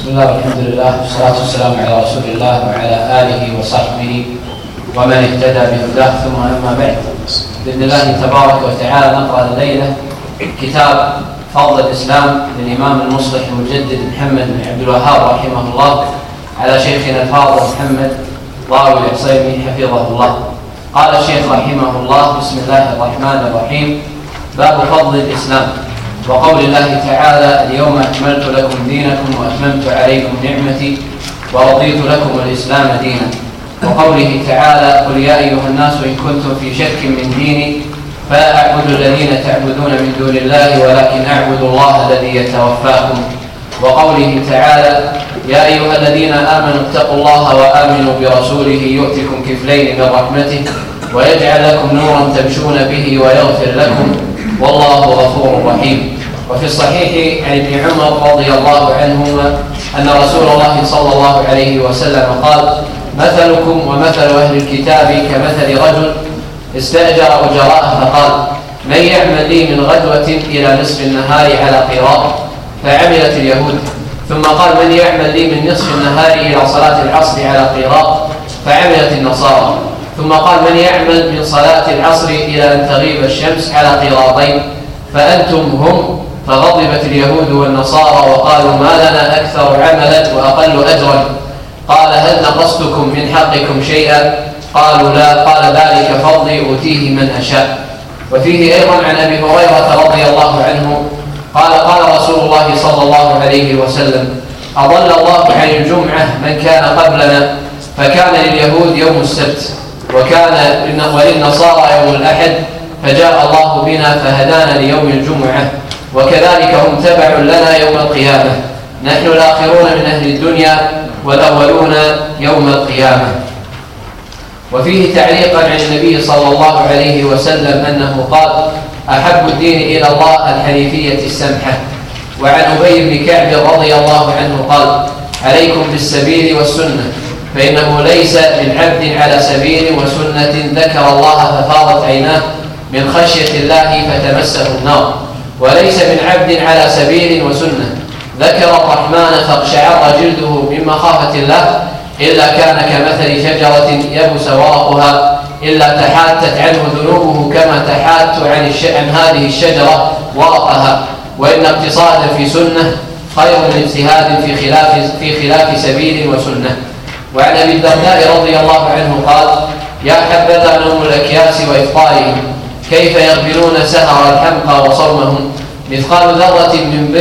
بسم الله والحمد لله والصلاة والسلام على رسول الله وعلى آله وصحبه ومن اهتدى بهداه، ثم أما بعد. بإذن الله تبارك وتعالى نقرأ الليلة كتاب فضل الإسلام للإمام المصلح المجدد محمد بن عبد الوهاب رحمه الله على شيخنا الفاضل محمد ضاوي العصيمي حفظه الله. قال الشيخ رحمه الله: بسم الله الرحمن الرحيم. باب فضل الإسلام، وقول الله تعالى: اليوم أكملت لكم دينكم وأتممت عليكم نعمتي ورضيت لكم الإسلام دينا. وقوله تعالى: قل يا أيها الناس إن كنتم في شك من ديني فلا أعبد الذين تعبدون من دون الله ولكن أعبد الله الذي يتوفاكم. وقوله تعالى: يا أيها الذين آمنوا اتقوا الله وآمنوا برسوله يؤتكم كفلين من رحمته ويجعل لكم نورا تمشون به ويغفر لكم والله غفور رحيم. وفي الصحيح عن ابن عمر رضي الله عنهما أن رسول الله صلى الله عليه وسلم قال: مثلكم ومثل أهل الكتاب كمثل رجل استأجر أجراء فقال: من يعمل لي من غدوة إلى نصف النهار على قراء؟ فعملت اليهود. ثم قال: من يعمل لي من نصف النهار إلى صلاة العصر على قراء؟ فعملت النصارى. ثم قال: من يعمل من صلاة العصر إلى أن تغيب الشمس على قراطين؟ فأنتم هم. فغضبت اليهود والنصارى وقالوا: ما لنا أكثر عملا وأقل أجرا. قال: هل نقصتكم من حقكم شيئا؟ قالوا: لا. قال: ذلك فضلي أوتيه من أشاء. وفيه أيضا عن أبي هريرة رضي الله عنه قال: قال رسول الله صلى الله عليه وسلم: أضل الله عن الجمعة من كان قبلنا، فكان لليهود يوم السبت وللنصارى يوم الأحد، فجاء الله بنا فهدانا ليوم الجمعة، وكذلك هم تبع لنا يوم القيامة. نحن الآخرون من أهل الدنيا والأولون يوم القيامة. وفيه تعليقا عن النبي صلى الله عليه وسلم أنه قال: أحب الدين إلى الله الحنيفية السمحة. وعن أبي بن كعب رضي الله عنه قال: عليكم بالسبيل والسنة، فإنه ليس من عبد على سبيل وسنة ذكر الله ففاضت عيناه من خشية الله فتمسه النار، وليس من عبد على سبيل وسنة ذكر الرحمن فاقشعر جلده من مخافة الله إلا كان كمثل شجرة يبس ورقها إلا تحاتت عنه ذنوبه كما تحات عن هذه الشجرة ورقها. وإن اقتصادا في سنة خير من اجتهاد في خلاف سبيل وسنة. وعن أبي الدرداء رضي الله عنه قال: يا حبذا نوم الأكياس وإفطارهم، كيف يغفلون سهر الحمقى وصومهم. مثقال ذرة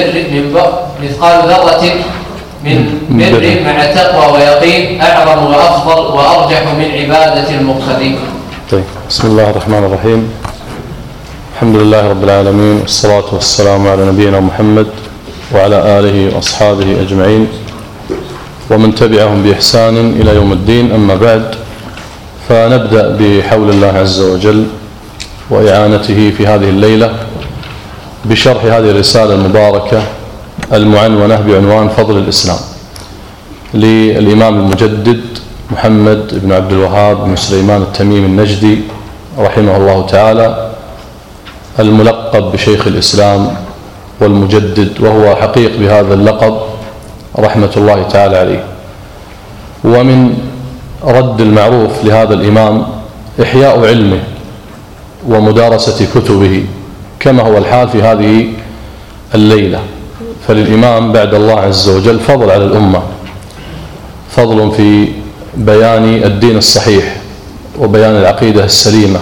من بر مع تقوى ويقين أعظم وأفضل وأرجح من عبادة المقتدين. طيب، بسم الله الرحمن الرحيم. الحمد لله رب العالمين، والصلاة والسلام على نبينا محمد وعلى آله وأصحابه أجمعين ومن تبعهم بإحسان إلى يوم الدين. أما بعد، فنبدأ بحول الله عز وجل وإعانته في هذه الليلة بشرح هذه الرسالة المباركة المعنونة بعنوان فضل الإسلام للإمام المجدد محمد بن عبد الوهاب بن سليمان التميمي النجدي رحمه الله تعالى، الملقب بشيخ الإسلام والمجدد، وهو حقيق بهذا اللقب رحمة الله تعالى عليه. ومن رد المعروف لهذا الإمام إحياء علمه ومدارسة كتبه كما هو الحال في هذه الليلة. فللإمام بعد الله عز وجل فضل على الأمة، فضل في بيان الدين الصحيح وبيان العقيدة السليمة.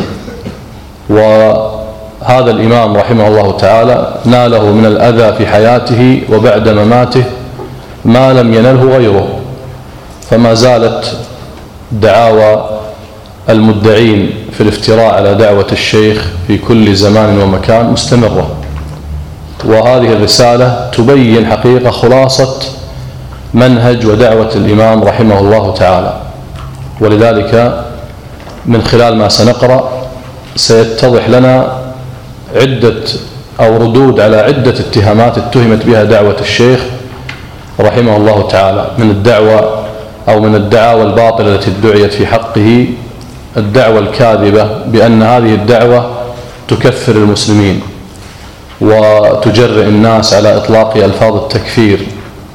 وهذا الإمام رحمه الله تعالى ناله من الأذى في حياته وبعد مماته ما لم ينله غيره، فما زالت دعاوى المدعين في الافتراء على دعوة الشيخ في كل زمان ومكان مستمرة. وهذه الرسالة تبين حقيقة خلاصة منهج ودعوة الإمام رحمه الله تعالى. ولذلك من خلال ما سنقرأ سيتضح لنا عدة أو ردود على عدة اتهامات اتهمت بها دعوة الشيخ رحمه الله تعالى من الدعوة أو من الدعاوى الباطلة التي ادعيت في حقه، الدعوة الكاذبة بأن هذه الدعوة تكفر المسلمين وتجرئ الناس على إطلاق ألفاظ التكفير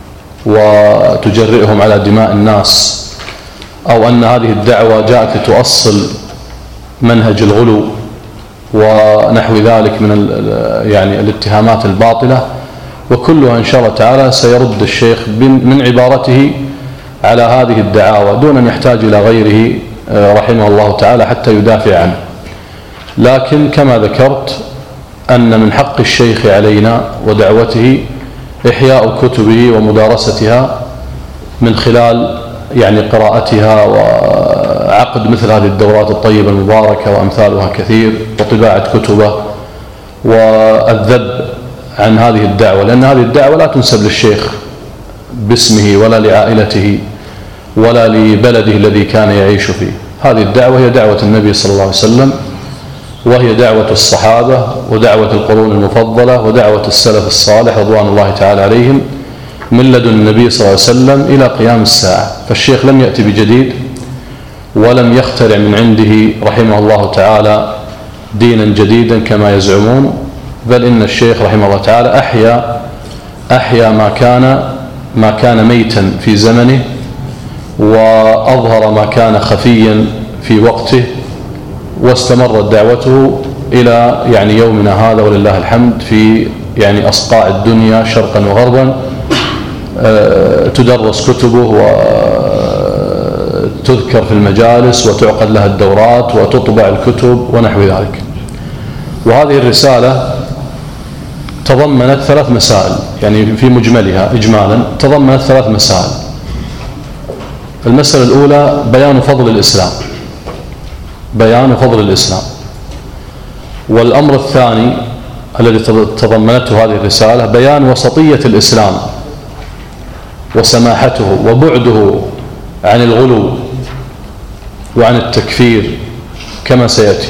وتجرئهم على دماء الناس، أو أن هذه الدعوة جاءت لتؤصل منهج الغلو ونحو ذلك من يعني الاتهامات الباطلة، وكلها إن شاء الله تعالى سيرد الشيخ من عبارته على هذه الدعاوى دون أن يحتاج إلى غيره رحمه الله تعالى حتى يدافع عنه. لكن كما ذكرت أن من حق الشيخ علينا ودعوته إحياء كتبه ومدارستها من خلال يعني قراءتها وعقد مثل هذه الدورات الطيبة المباركة وأمثالها كثير، وطباعة كتبه، والذب عن هذه الدعوة، لأن هذه الدعوة لا تنسب للشيخ باسمه ولا لعائلته ولا لبلده الذي كان يعيش فيه. هذه الدعوة هي دعوة النبي صلى الله عليه وسلم، وهي دعوة الصحابة ودعوة القرون المفضلة ودعوة السلف الصالح رضوان الله تعالى عليهم من لدن النبي صلى الله عليه وسلم إلى قيام الساعة. فالشيخ لم يأتي بجديد ولم يخترع من عنده رحمه الله تعالى دينا جديدا كما يزعمون، بل إن الشيخ رحمه الله تعالى أحيا ما كان ميتا في زمنه، وأظهر ما كان خفيا في وقته، واستمرت دعوته إلى يعني يومنا هذا ولله الحمد في يعني أصقاع الدنيا شرقا وغربا. تدرس كتبه وتذكر في المجالس وتعقد لها الدورات وتطبع الكتب ونحو ذلك. وهذه الرسالة تضمنت 3 مسائل، يعني في مجملها إجمالا تضمنت 3 مسائل. المسألة الأولى بيان فضل الإسلام، بيان فضل الإسلام. والأمر الثاني الذي تضمنته هذه الرسالة بيان وسطية الإسلام وسماحته وبعده عن الغلو وعن التكفير كما سيأتي.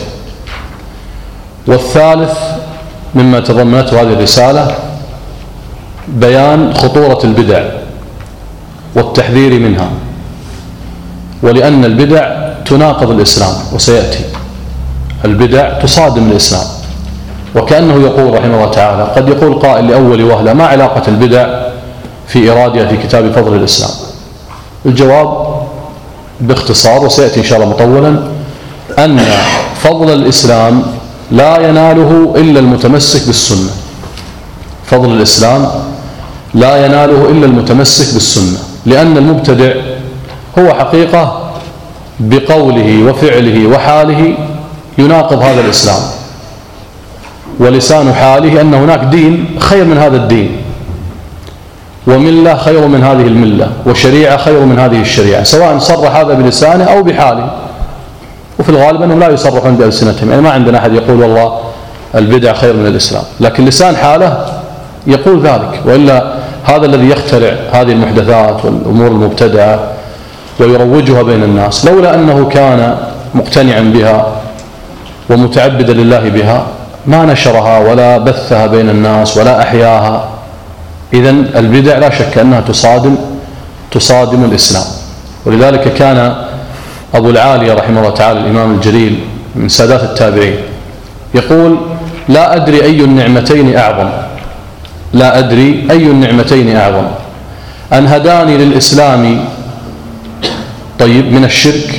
والثالث مما تضمنته هذه الرسالة بيان خطورة البدع والتحذير منها، ولأن البدع تناقض الإسلام، وسيأتي البدع تصادم الإسلام. وكأنه يقول رحمه الله تعالى، قد يقول قائل لأول وهلة ما علاقة البدع في إرادها في كتاب فضل الإسلام؟ الجواب باختصار وسيأتي إن شاء الله مطولا أن فضل الإسلام لا يناله إلا المتمسك بالسنة. فضل الإسلام لا يناله إلا المتمسك بالسنة، لأن المبتدع هو حقيقة بقوله وفعله وحاله يناقض هذا الإسلام، ولسان حاله أن هناك دين خير من هذا الدين، وملة خير من هذه الملة، وشريعة خير من هذه الشريعة، سواء صرح هذا بلسانه أو بحاله. وفي الغالب أنهم لا يصرحون بألسنتهم، يعني ما عندنا أحد يقول والله البدع خير من الإسلام، لكن لسان حاله يقول ذلك. وإلا هذا الذي يخترع هذه المحدثات والأمور المبتدعة ويروجها بين الناس لولا أنه كان مقتنعا بها ومتعبدا لله بها ما نشرها ولا بثها بين الناس ولا أحياها. إذن البدع لا شك أنها تصادم الإسلام. ولذلك كان أبو العالية رحمه الله تعالى الإمام الجليل من سادات التابعين يقول: لا أدري أي النعمتين أعظم، لا أدري أي النعمتين أعظم، أن هداني للإسلام طيب من الشرك،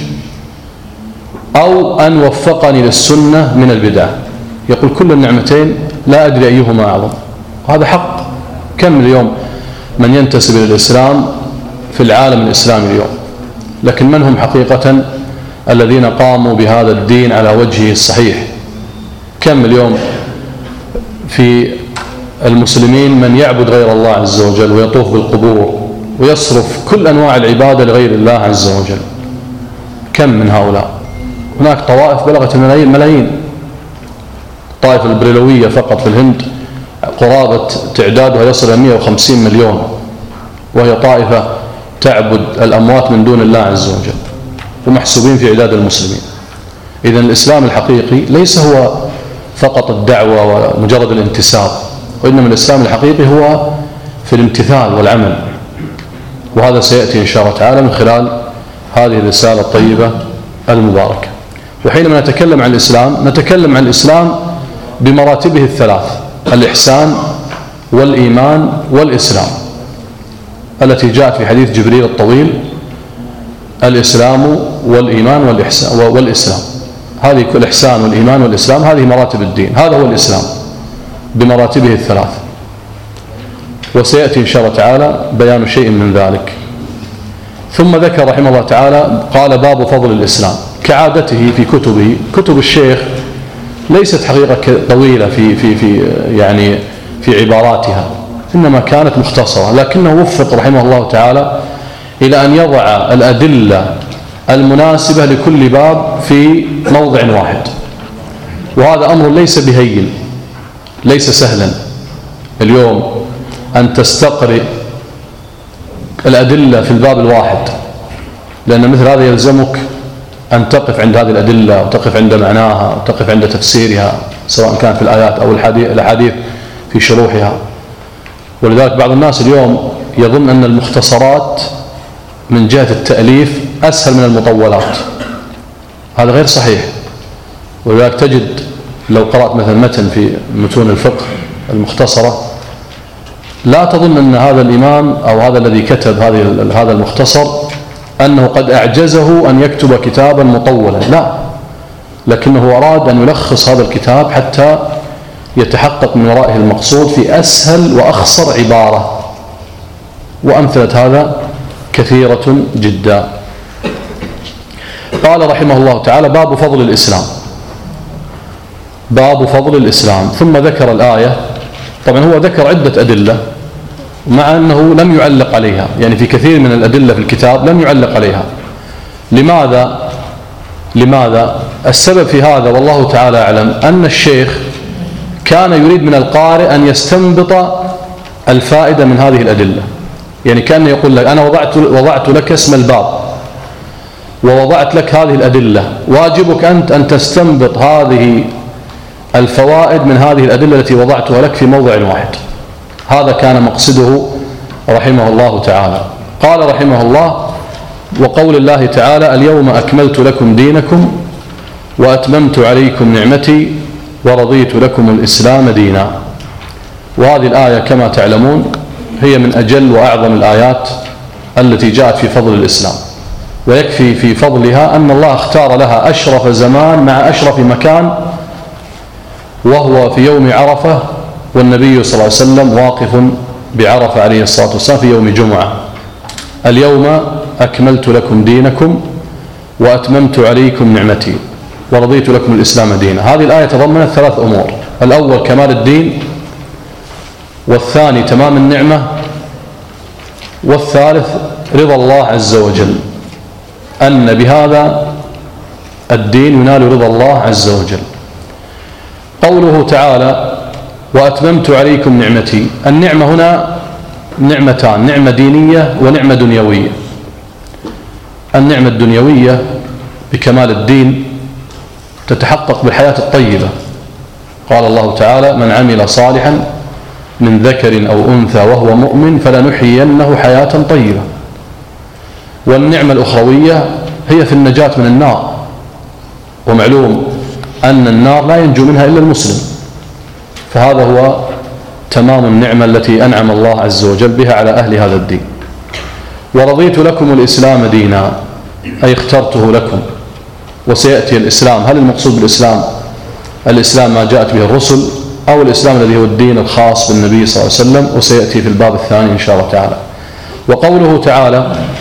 أو أن وفقني للسنة من البدع. يقول كل النعمتين لا أدري أيهما أعظم. وهذا حق. كم اليوم من ينتسب إلى الإسلام في العالم الإسلامي اليوم، لكن من هم حقيقة الذين قاموا بهذا الدين على وجهه الصحيح؟ كم اليوم في المسلمين من يعبد غير الله عز وجل ويطوف بالقبور ويصرف كل أنواع العبادة لغير الله عز وجل؟ كم من هؤلاء؟ هناك طوائف بلغت الملايين. الطائفة البريلوية فقط في الهند قرابة تعدادها يصل إلى 150 مليون، وهي طائفة تعبد الأموات من دون الله عز وجل ومحسوبين في عداد المسلمين. إذن الإسلام الحقيقي ليس هو فقط الدعوة ومجرد الانتساب، وإنما الإسلام الحقيقي هو في الامتثال والعمل. وهذا سيأتي إن شاء الله تعالى من خلال هذه الرسالة الطيبة المباركة. وحينما نتكلم عن الإسلام نتكلم عن الإسلام بمراتبه الثلاث: الإحسان والإيمان والإسلام. التي جاءت في حديث جبريل الطويل: الإسلام والإيمان والإسلام. هذه الإحسان والإيمان والإسلام هذه مراتب الدين، هذا هو الإسلام بمراتبه الثلاث، وسيأتي إن شاء الله تعالى بيان شيء من ذلك. ثم ذكر رحمه الله تعالى قال: باب فضل الإسلام. كعادته في كتبه، كتب الشيخ ليست حقيقة طويلة في عباراتها، إنما كانت مختصرة، لكنه وفق رحمه الله تعالى إلى أن يضع الأدلة المناسبة لكل باب في موضع واحد، وهذا أمر ليس بهين، ليس سهلا اليوم أن تستقرئ الأدلة في الباب الواحد، لأن مثل هذا يلزمك أن تقف عند هذه الأدلة وتقف عند معناها وتقف عند تفسيرها، سواء كان في الآيات أو الأحاديث في شروحها. ولذلك بعض الناس اليوم يظن أن المختصرات من جهة التأليف أسهل من المطولات، هذا غير صحيح. ولذلك تجد لو قرأت مثلا متن في متون الفقه المختصرة، لا تظن أن هذا الإمام أو هذا الذي كتب هذا المختصر أنه قد أعجزه أن يكتب كتابا مطولا، لا، لكنه أراد أن يلخص هذا الكتاب حتى يتحقق من ورائه المقصود في أسهل وأخصر عبارة، وأمثلة هذا كثيرة جدا. قال رحمه الله تعالى: باب فضل الإسلام. باب فضل الإسلام. ثم ذكر الآية. طبعا هو ذكر عدة أدلة مع أنه لم يعلق عليها، يعني في كثير من الأدلة في الكتاب لم يعلق عليها. لماذا؟ السبب في هذا والله تعالى أعلم أن الشيخ كان يريد من القارئ أن يستنبط الفائدة من هذه الأدلة، يعني كان يقول لك: أنا وضعت لك اسم الباب ووضعت لك هذه الأدلة، واجبك أنت أن تستنبط هذه الفوائد من هذه الأدلة التي وضعتها لك في موضع واحد. هذا كان مقصده رحمه الله تعالى. قال رحمه الله: وقول الله تعالى: اليوم أكملت لكم دينكم وأتممت عليكم نعمتي ورضيت لكم الإسلام دينا. وهذه الآية كما تعلمون هي من أجل وأعظم الآيات التي جاءت في فضل الإسلام، ويكفي في فضلها أن الله اختار لها أشرف زمان مع أشرف مكان، وهو في يوم عرفة، والنبي صلى الله عليه وسلم واقف بعرفة عليه الصلاة والسلام في يوم جمعة. اليوم أكملت لكم دينكم وأتممت عليكم نعمتي ورضيت لكم الإسلام دينا. هذه الآية تضمنت ثلاث أمور: الأول كمال الدين، والثاني تمام النعمة، والثالث رضا الله عز وجل، أن بهذا الدين ينال رضا الله عز وجل. قوله تعالى: وأتممت عليكم نعمتي. النعمة هنا نعمتان: نعمة دينية ونعمة دنيوية. النعمة الدنيوية بكمال الدين تتحقق بالحياة الطيبة. قال الله تعالى: من عمل صالحا من ذكر أو أنثى وهو مؤمن فلنحيينه حياة طيبة. والنعمة الأخروية هي في النجاة من النار، ومعلوم أن النار لا ينجو منها إلا المسلم، فهذا هو تمام النعمة التي أنعم الله عز وجل بها على أهل هذا الدين. ورضيت لكم الإسلام دينا، أي اخترته لكم. وسيأتي الإسلام، هل المقصود بالإسلام الإسلام ما جاءت به الرسل، أو الإسلام الذي هو الدين الخاص بالنبي صلى الله عليه وسلم؟ وسيأتي في الباب الثاني إن شاء الله تعالى. وقوله تعالى: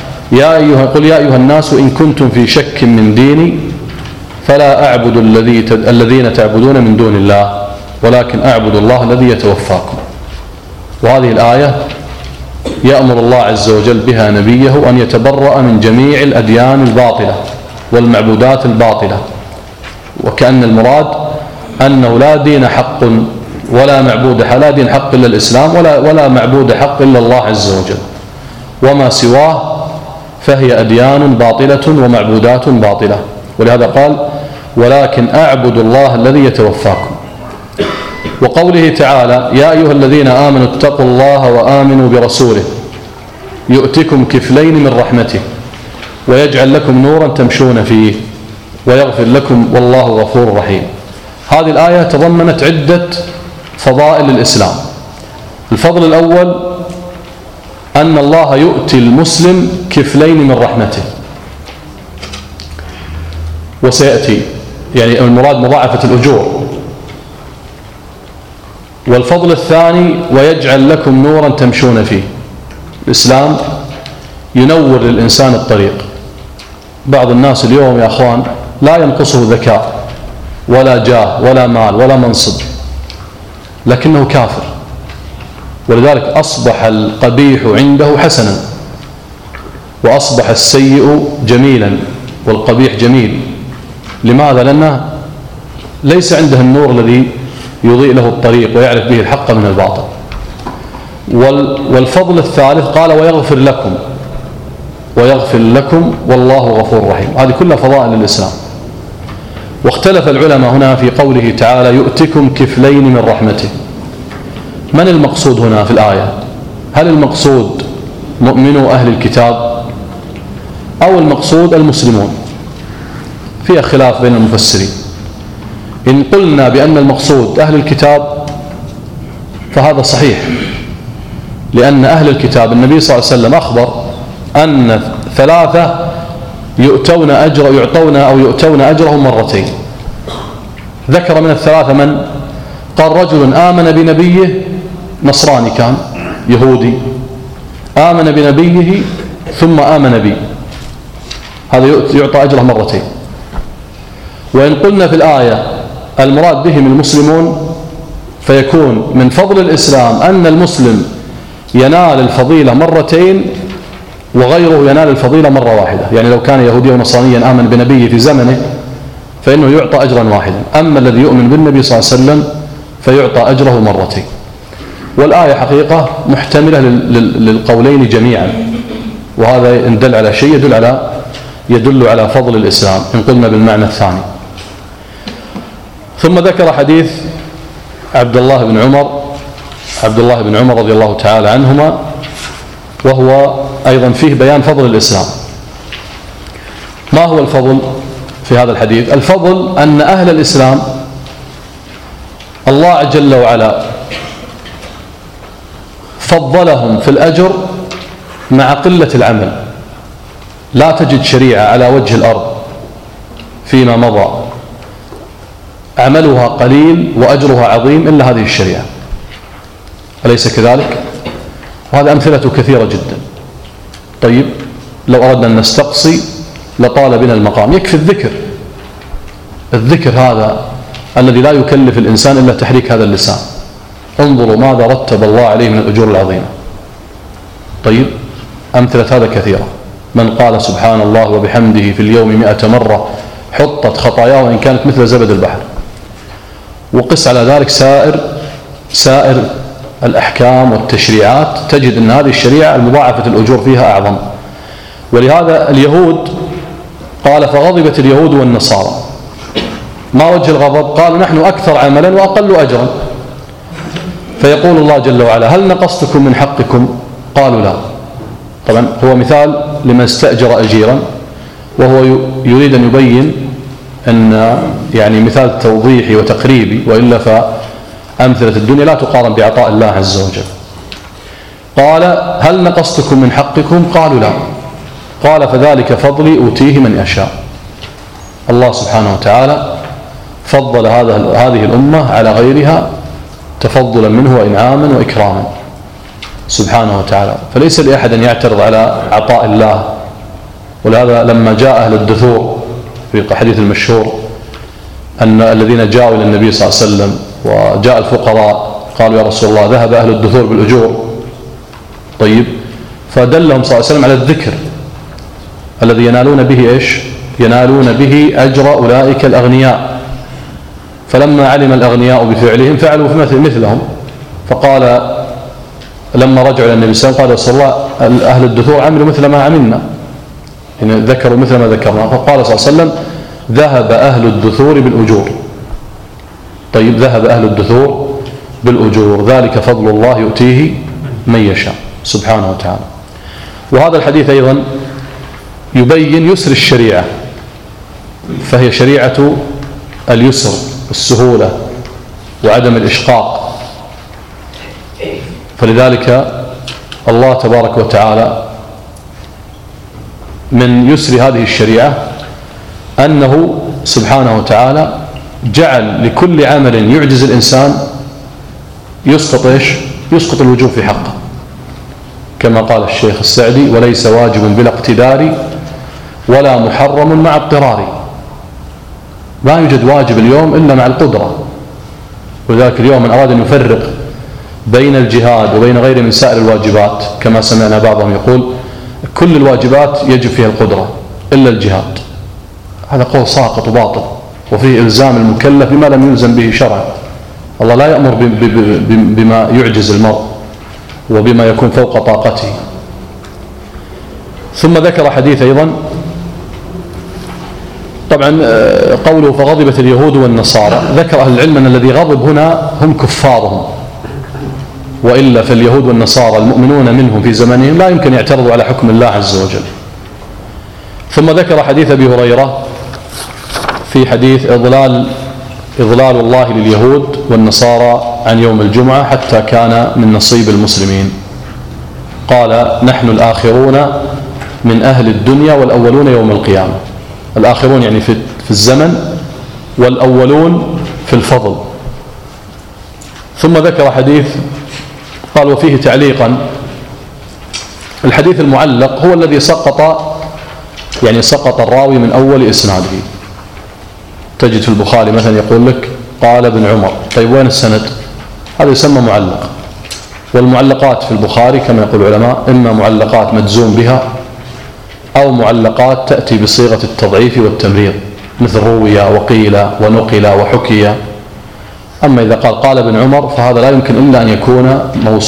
قل يا أيها الناس إن كنتم في شك من ديني فلا أعبد الذين تعبدون من دون الله ولكن أعبد الله الذي يتوفاكم. وهذه الآية يأمر الله عز وجل بها نبيه أن يتبرأ من جميع الأديان الباطلة والمعبودات الباطلة، وكأن المراد أنه لا دين حق ولا معبود حق، لا دين حق إلا الإسلام ولا معبود حق إلا الله عز وجل، وما سواه فهي أديان باطلة ومعبودات باطلة. ولهذا قال: ولكن أعبد الله الذي يتوفاكم. وقوله تعالى: يا أيها الذين آمنوا اتقوا الله وآمنوا برسوله يؤتكم كفلين من رحمته ويجعل لكم نورا تمشون فيه ويغفر لكم والله غفور رحيم. هذه الآية تضمنت عدة فضائل الإسلام. الفضل الأول أن الله يؤتي المسلم كفلين من رحمته، وسيأتي يعني المراد مضاعفة الأجور. والفضل الثاني: ويجعل لكم نورا تمشون فيه. الإسلام ينور للإنسان الطريق. بعض الناس اليوم يا أخوان لا ينقصه ذكاء ولا جاه ولا مال ولا منصب، لكنه كافر، ولذلك أصبح القبيح عنده حسنا، وأصبح السيء جميلا والقبيح جميل. لماذا؟ لأنه ليس عنده النور الذي يضيء له الطريق ويعرف به الحق من الباطل. والفضل الثالث قال: ويغفر لكم، ويغفر لكم والله غفور رحيم. هذه كلها فضائل للإسلام. واختلف العلماء هنا في قوله تعالى: يؤتكم كفلين من رحمته. من المقصود هنا في الآية؟ هل المقصود مؤمنو أهل الكتاب أو المقصود المسلمون؟ فيها خلاف بين المفسرين. إن قلنا بأن المقصود أهل الكتاب فهذا صحيح، لأن أهل الكتاب النبي صلى الله عليه وسلم أخبر أن 3 يؤتون أجرهم مرتين. ذكر من 3 من؟ قال: رجل آمن بنبيه، نصراني كان يهودي، آمن بنبيه ثم آمن بي، هذا يعطى أجره مرتين. وإن قلنا في الآية المراد بهم المسلمون، فيكون من فضل الإسلام أن المسلم ينال الفضيلة مرتين وغيره ينال الفضيلة مرة واحدة. يعني لو كان يهوديا ونصرانيا آمن بنبيه في زمنه فإنه يعطى أجرا واحدا، أما الذي يؤمن بالنبي صلى الله عليه وسلم فيعطى أجره مرتين. والآية حقيقة محتملة للقولين جميعا، وهذا إن دل على شيء يدل على فضل الإسلام إن قلنا بالمعنى الثاني. ثم ذكر حديث عبد الله بن عمر رضي الله تعالى عنهما، وهو أيضا فيه بيان فضل الإسلام. ما هو الفضل في هذا الحديث؟ الفضل أن أهل الإسلام الله جل وعلا فضلهم في الأجر مع قلة العمل. لا تجد شريعة على وجه الأرض فيما مضى عملها قليل وأجرها عظيم إلا هذه الشريعة، أليس كذلك؟ وهذه أمثلة كثيرة جدا. طيب، لو أردنا أن نستقصي لطال بنا المقام. يكفي الذكر هذا الذي لا يكلف الإنسان إلا تحريك هذا اللسان. انظروا ماذا رتب الله عليه من الأجور العظيمة. طيب، أمثلة هذا كثيرة. من قال سبحان الله وبحمده في اليوم 100 مرة حطت خطاياه وإن كانت مثل زبد البحر. وقس على ذلك سائر الأحكام والتشريعات، تجد أن هذه الشريعة المضاعفة الأجور فيها أعظم. ولهذا اليهود قال: فغضبت اليهود والنصارى. ما وجه الغضب؟ قالوا: نحن أكثر عملا وأقل أجرا. فيقول الله جل وعلا: هل نقصتكم من حقكم؟ قالوا: لا. طبعا هو مثال لمن استأجر أجيرا، وهو يريد أن يبين أن يعني مثال توضيحي وتقريبي، وإلا فأمثلة الدنيا لا تقارن بعطاء الله عز وجل. قال: هل نقصتكم من حقكم؟ قالوا: لا. قال: فذلك فضلي أوتيه من أشاء. الله سبحانه وتعالى فضل هذه الأمة على غيرها تفضلا منه وإنعاما وإكراما سبحانه وتعالى. فليس لأحد أن يعترض على عطاء الله. ولهذا لما جاء أهل الدثور في الحديث المشهور أن الذين جاءوا إلى النبي صلى الله عليه وسلم وجاء الفقراء قالوا: يا رسول الله ذهب أهل الدثور بالأجور. طيب، فدلهم صلى الله عليه وسلم على الذكر الذي ينالون به إيش؟ ينالون به أجر أولئك الأغنياء. فلما علم الأغنياء بفعلهم فعلوا مثلهم. فقال لما رجعوا إلى النبي صلى الله عليه وسلم قال: يا رسول الله أهل الدثور عملوا مثل ما عملنا، يعني ذكروا مثل ما ذكرنا. فقال صلى الله عليه وسلم: ذهب أهل الدثور بالأجور. طيب، ذهب أهل الدثور بالأجور، ذلك فضل الله يؤتيه من يشاء سبحانه وتعالى. وهذا الحديث أيضا يبين يسر الشريعة، فهي شريعة اليسر، السهولة وعدم الإشقاق. فلذلك الله تبارك وتعالى من يسر هذه الشريعة أنه سبحانه وتعالى جعل لكل عمل يعجز الإنسان يسقط الوجوب في حقه، كما قال الشيخ السعدي: وليس واجب بلا اقتدار ولا محرم مع اضطرار. ما يوجد واجب اليوم إلا مع القدرة. وذلك اليوم من أراد أن يفرق بين الجهاد وبين غيره من سائر الواجبات، كما سمعنا بعضهم يقول كل الواجبات يجب فيها القدرة إلا الجهاد، هذا قول ساقط وباطل، وفيه إلزام المكلف بما لم يلزم به شرعا. الله لا يأمر بما يعجز المرء وبما يكون فوق طاقته. ثم ذكر حديث أيضا، طبعا قوله فغضبت اليهود والنصارى، ذكر أهل العلم أن الذي غضب هنا هم كفارهم، وإلا فاليهود والنصارى المؤمنون منهم في زمانهم لا يمكن يعترضوا على حكم الله عز وجل. ثم ذكر حديث أبي هريرة في حديث إضلال الله لليهود والنصارى عن يوم الجمعة حتى كان من نصيب المسلمين. قال: نحن الآخرون من أهل الدنيا والأولون يوم القيامة. الآخرون يعني في الزمن، والأولون في الفضل. ثم ذكر حديث قال: وفيه تعليقا. الحديث المعلق هو الذي سقط الراوي من أول إسناده. تجد في البخاري مثلا يقول لك قال ابن عمر، طيب وين السند؟ هذا يسمى معلق. والمعلقات في البخاري كما يقول العلماء إما معلقات مجزوم بها أو معلقات تأتي بصيغة التضعيف والتمريض، مثل روي وقيل ونقل وحكي. أما إذا قال ابن عمر فهذا لا يمكن إلا أن يكون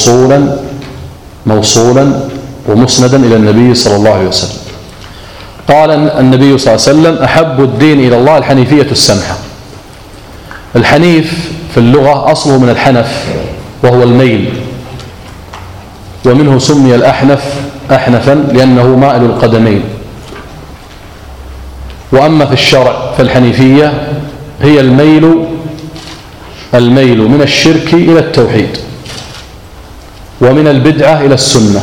موصولا ومسندا إلى النبي صلى الله عليه وسلم. قال النبي صلى الله عليه وسلم: أحب الدين إلى الله الحنيفية السمحة. الحنيف في اللغة أصله من الحنف وهو الميل، ومنه سمي الأحنف أحنفا لأنه مائل القدمين. وأما في الشرع فالحنيفية هي الميل من الشرك إلى التوحيد، ومن البدعة إلى السنة.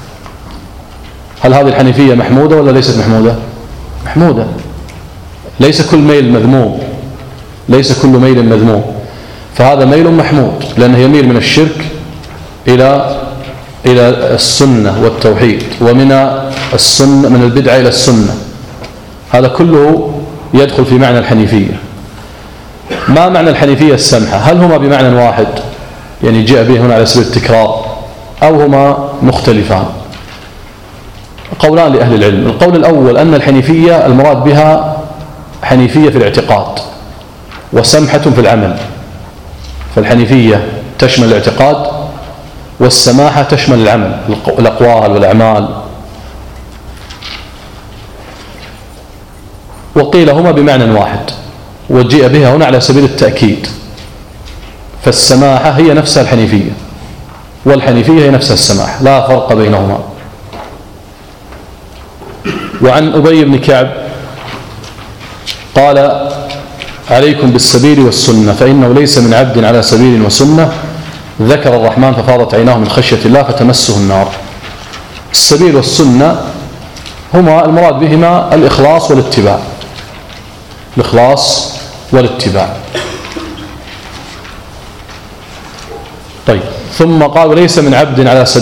هل هذه الحنيفية محمودة ولا ليست محمودة؟ محمودة. ليس كل ميل مذموم، ليس كل ميل مذموم، فهذا ميل محمود لأنه يميل من الشرك إلى السنة والتوحيد، ومن السنة من البدعة إلى السنة. هذا كله يدخل في معنى الحنيفية. ما معنى الحنيفية السمحة؟ هل هما بمعنى واحد يعني جاء به هنا على سبيل التكرار، أو هما مختلفان؟ قولان لأهل العلم. القول الأول أن الحنيفية المراد بها حنيفية في الاعتقاد وسمحة في العمل، فالحنيفية تشمل الاعتقاد والسماحة تشمل العمل، الأقوال والأعمال. وقيل هما بمعنى واحد، وجيء بها هنا على سبيل التأكيد. فالسماحة هي نفسها الحنيفية، والحنيفية هي نفسها السماحة، لا فرق بينهما. وعن أبي بن كعب قال: عليكم بالسبيل والسنة، فإنه ليس من عبد على سبيل وسنة ذكر الرحمن ففاضت عيناه من خشية الله فتمسه النار. السبيل والسنة هما المراد بهما الإخلاص والاتباع، الإخلاص والاتباع. طيب، ثم قال: وليس من عبد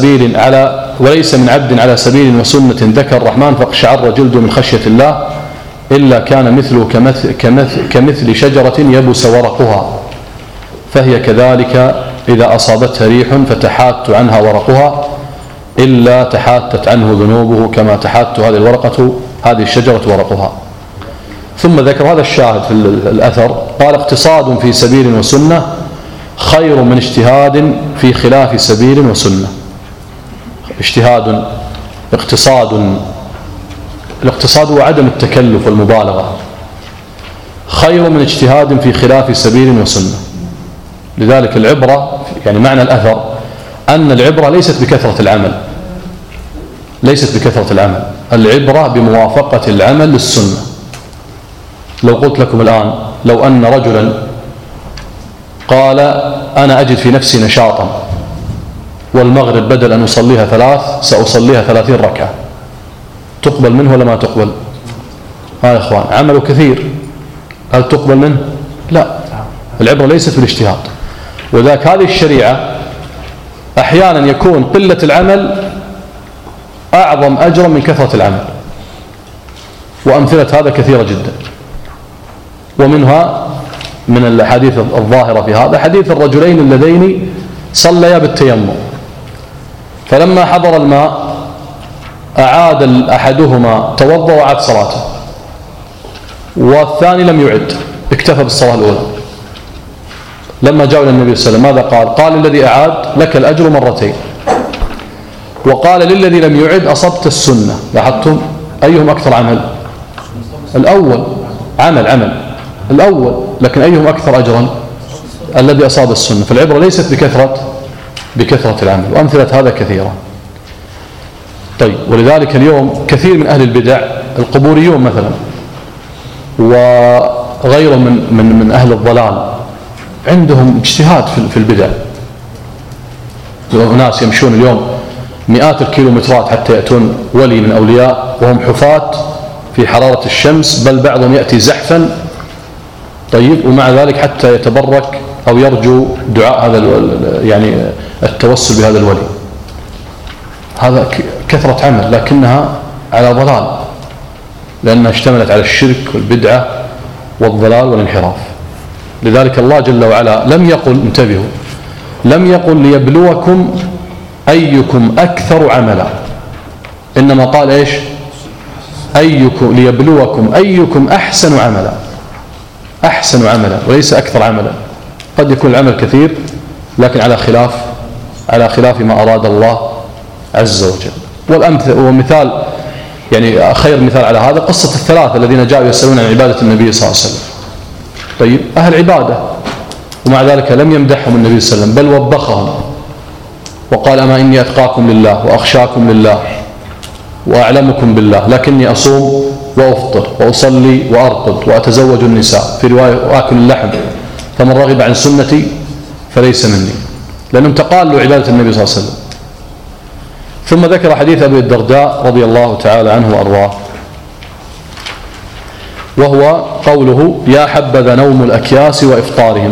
على سبيل وسنة ذكر الرحمن فاقشعر جلده من خشية الله إلا كان مثله كمثل شجرة يبس ورقها، فهي كذلك إذا أصابتها ريح فتحات عنها ورقها إلا تحاتت عنه ذنوبه كما تحات هذه الشجرة ورقها. ثم ذكر هذا الشاهد في الأثر، قال: اقتصاد في سبيل وسنة خير من اجتهاد في خلاف سبيل وسنة. اجتهاد، الاقتصاد هو عدم التكلف والمبالغة، خير من اجتهاد في خلاف سبيل وسنة. لذلك العبرة يعني معنى الأثر أن العبرة ليست بكثرة العمل، العبرة بموافقة العمل للسنة. لو قلت لكم الآن لو أن رجلا قال: أنا أجد في نفسي نشاطا والمغرب بدل أن أصليها 3 سأصليها 30 ركعة، تقبل منه ولا ما تقبل؟ يا إخوان عمله كثير، هل تقبل منه؟ لا، العبرة ليست بالاجتهاد. وذاك هذه الشريعة أحيانا يكون قلة العمل أعظم أجرا من كثرة العمل، وأمثلة هذا كثيرة جدا. ومنها من الحديث الظاهرة في هذا حديث الرجلين اللذين صليا بالتيمم، فلما حضر الماء أعاد أحدهما توضأ وعاد صلاته، والثاني لم يعد، اكتفى بالصلاة الأولى. لما جاءوا إلى النبي صلى الله عليه وسلم ماذا قال؟ الذي أعاد لك الأجر مرتين، وقال للذي لم يعد أصبت السنة. لاحظتم أيهم أكثر عمل؟ الأول عمل الأول، لكن أيهم أكثر أجرا؟ الذي أصاب السنة. فالعبرة ليست بكثرة العمل، وأمثلة هذا كثيرة. طيب، ولذلك اليوم كثير من أهل البدع القبوريون مثلا وغيرهم من أهل الضلال عندهم اجتهاد في البدع. ناس يمشون اليوم مئات الكيلومترات حتى يأتون ولي من أولياء وهم حفاة في حرارة الشمس، بل بعضهم يأتي زحفا. طيب، ومع ذلك حتى يتبرك أو يرجو دعاء هذا يعني التوسل بهذا الولي. هذا كثرة عمل لكنها على ضلال، لأنها اشتملت على الشرك والبدعة والضلال والانحراف. لذلك الله جل وعلا لم يقل، انتبهوا، لم يقل ليبلوكم أيكم أكثر عملا، إنما قال إيش؟ ليبلوكم أيكم أحسن عملا، وليس أكثر عملا. قد يكون العمل كثير لكن على خلاف ما أراد الله عز وجل. ومثال يعني خير مثال على هذا قصة الثلاثة الذين جاءوا يسألون عن عبادة النبي صلى الله عليه وسلم. طيب، أهل عبادة، ومع ذلك لم يمدحهم النبي صلى الله عليه وسلم، بل وبخهم وقال: أما إني أتقاكم لله وأخشاكم لله وأعلمكم بالله، لكني أصوم وأفطر وأصلي وأرقد وأتزوج النساء، في رواية وآكل اللحم، فمن رغب عن سنتي فليس مني. لأنهم تقالوا عبادة النبي صلى الله عليه وسلم. ثم ذكر حديث أبي الدرداء رضي الله تعالى عنه وأرضاه، وهو قوله: يا حبذا نوم الأكياس وإفطارهم،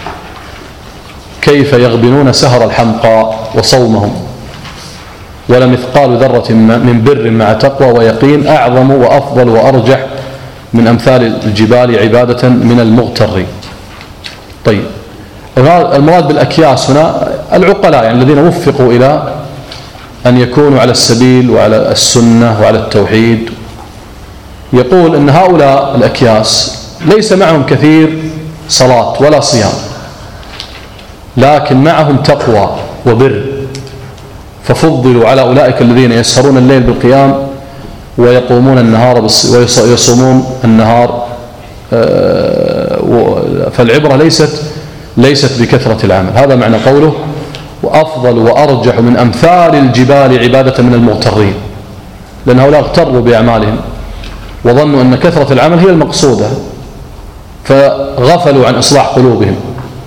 كيف يغبنون سهر الحمقى وصومهم، ولا مثقال ذرة من بر مع تقوى ويقين أعظم وأفضل وأرجح من أمثال الجبال عبادة من المغتر. طيب، المراد بالأكياس هنا العقلاء، يعني الذين وفقوا إلى أن يكونوا على السبيل وعلى السنة وعلى التوحيد. يقول أن هؤلاء الأكياس ليس معهم كثير صلاة ولا صيام، لكن معهم تقوى وبر، ففضلوا على أولئك الذين يسهرون الليل بالقيام ويقومون النهار ويصومون النهار. فالعبرة ليست بكثرة العمل. هذا معنى قوله: وأفضل وأرجح من أمثال الجبال عبادة من المغترين، لأن هؤلاء اغتروا بأعمالهم وظنوا أن كثرة العمل هي المقصودة، فغفلوا عن إصلاح قلوبهم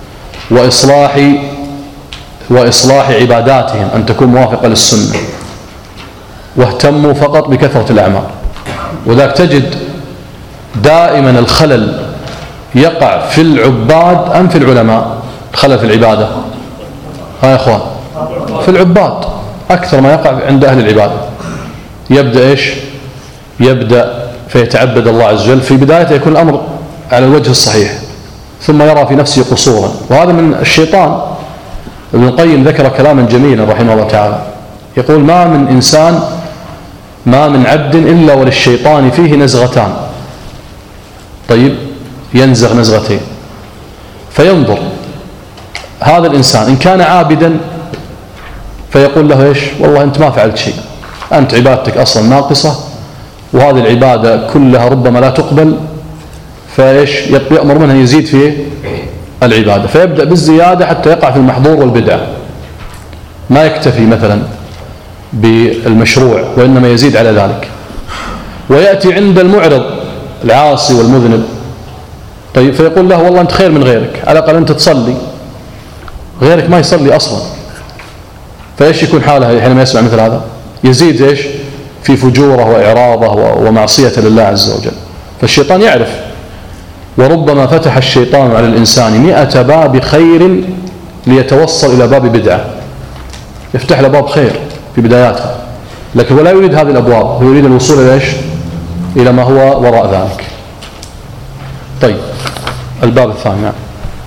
وإصلاح عباداتهم أن تكون موافقة للسنة، واهتموا فقط بكثرة الأعمال. وذاك تجد دائما الخلل يقع في العباد أم في العلماء؟ الخلل في العبادة يا إخوان في العباد أكثر ما يقع عند أهل العبادة. يبدأ إيش؟ يبدأ فيتعبد الله عز وجل، في بدايته يكون الأمر على الوجه الصحيح، ثم يرى في نفسه قصورا، وهذا من الشيطان. ابن القيم ذكر كلاما جميلا رحمه الله تعالى، يقول: ما من عبد إلا وللشيطان فيه نزغتان. طيب، ينزغ نزغتين، فينظر هذا الإنسان إن كان عابدا فيقول له إيش؟ والله أنت ما فعلت شيء، أنت عبادتك أصلا ناقصة، وهذه العبادة كلها ربما لا تقبل، فإيش؟ يأمر منه يزيد في العبادة، فيبدأ بالزيادة حتى يقع في المحظور والبدعة، ما يكتفي مثلا بالمشروع وإنما يزيد على ذلك. ويأتي عند المعرض العاصي والمذنب، طيب، فيقول له: والله أنت خير من غيرك، على الأقل أنت تصلي، غيرك ما يصلي أصلا. فإيش يكون حاله حينما يسمع مثل هذا؟ يزيد إيش؟ في فجوره وإعراضه ومعصية لله عز وجل. فالشيطان يعرف. وربما فتح الشيطان على الإنسان 100 باب خير ليتوصل إلى باب بدعة، يفتح له باب خير في بداياتها، لكن هو لا يريد هذه الأبواب، هو يريد الوصول إلى إيش؟ إلى ما هو وراء ذلك. طيب الباب الثاني. نعم.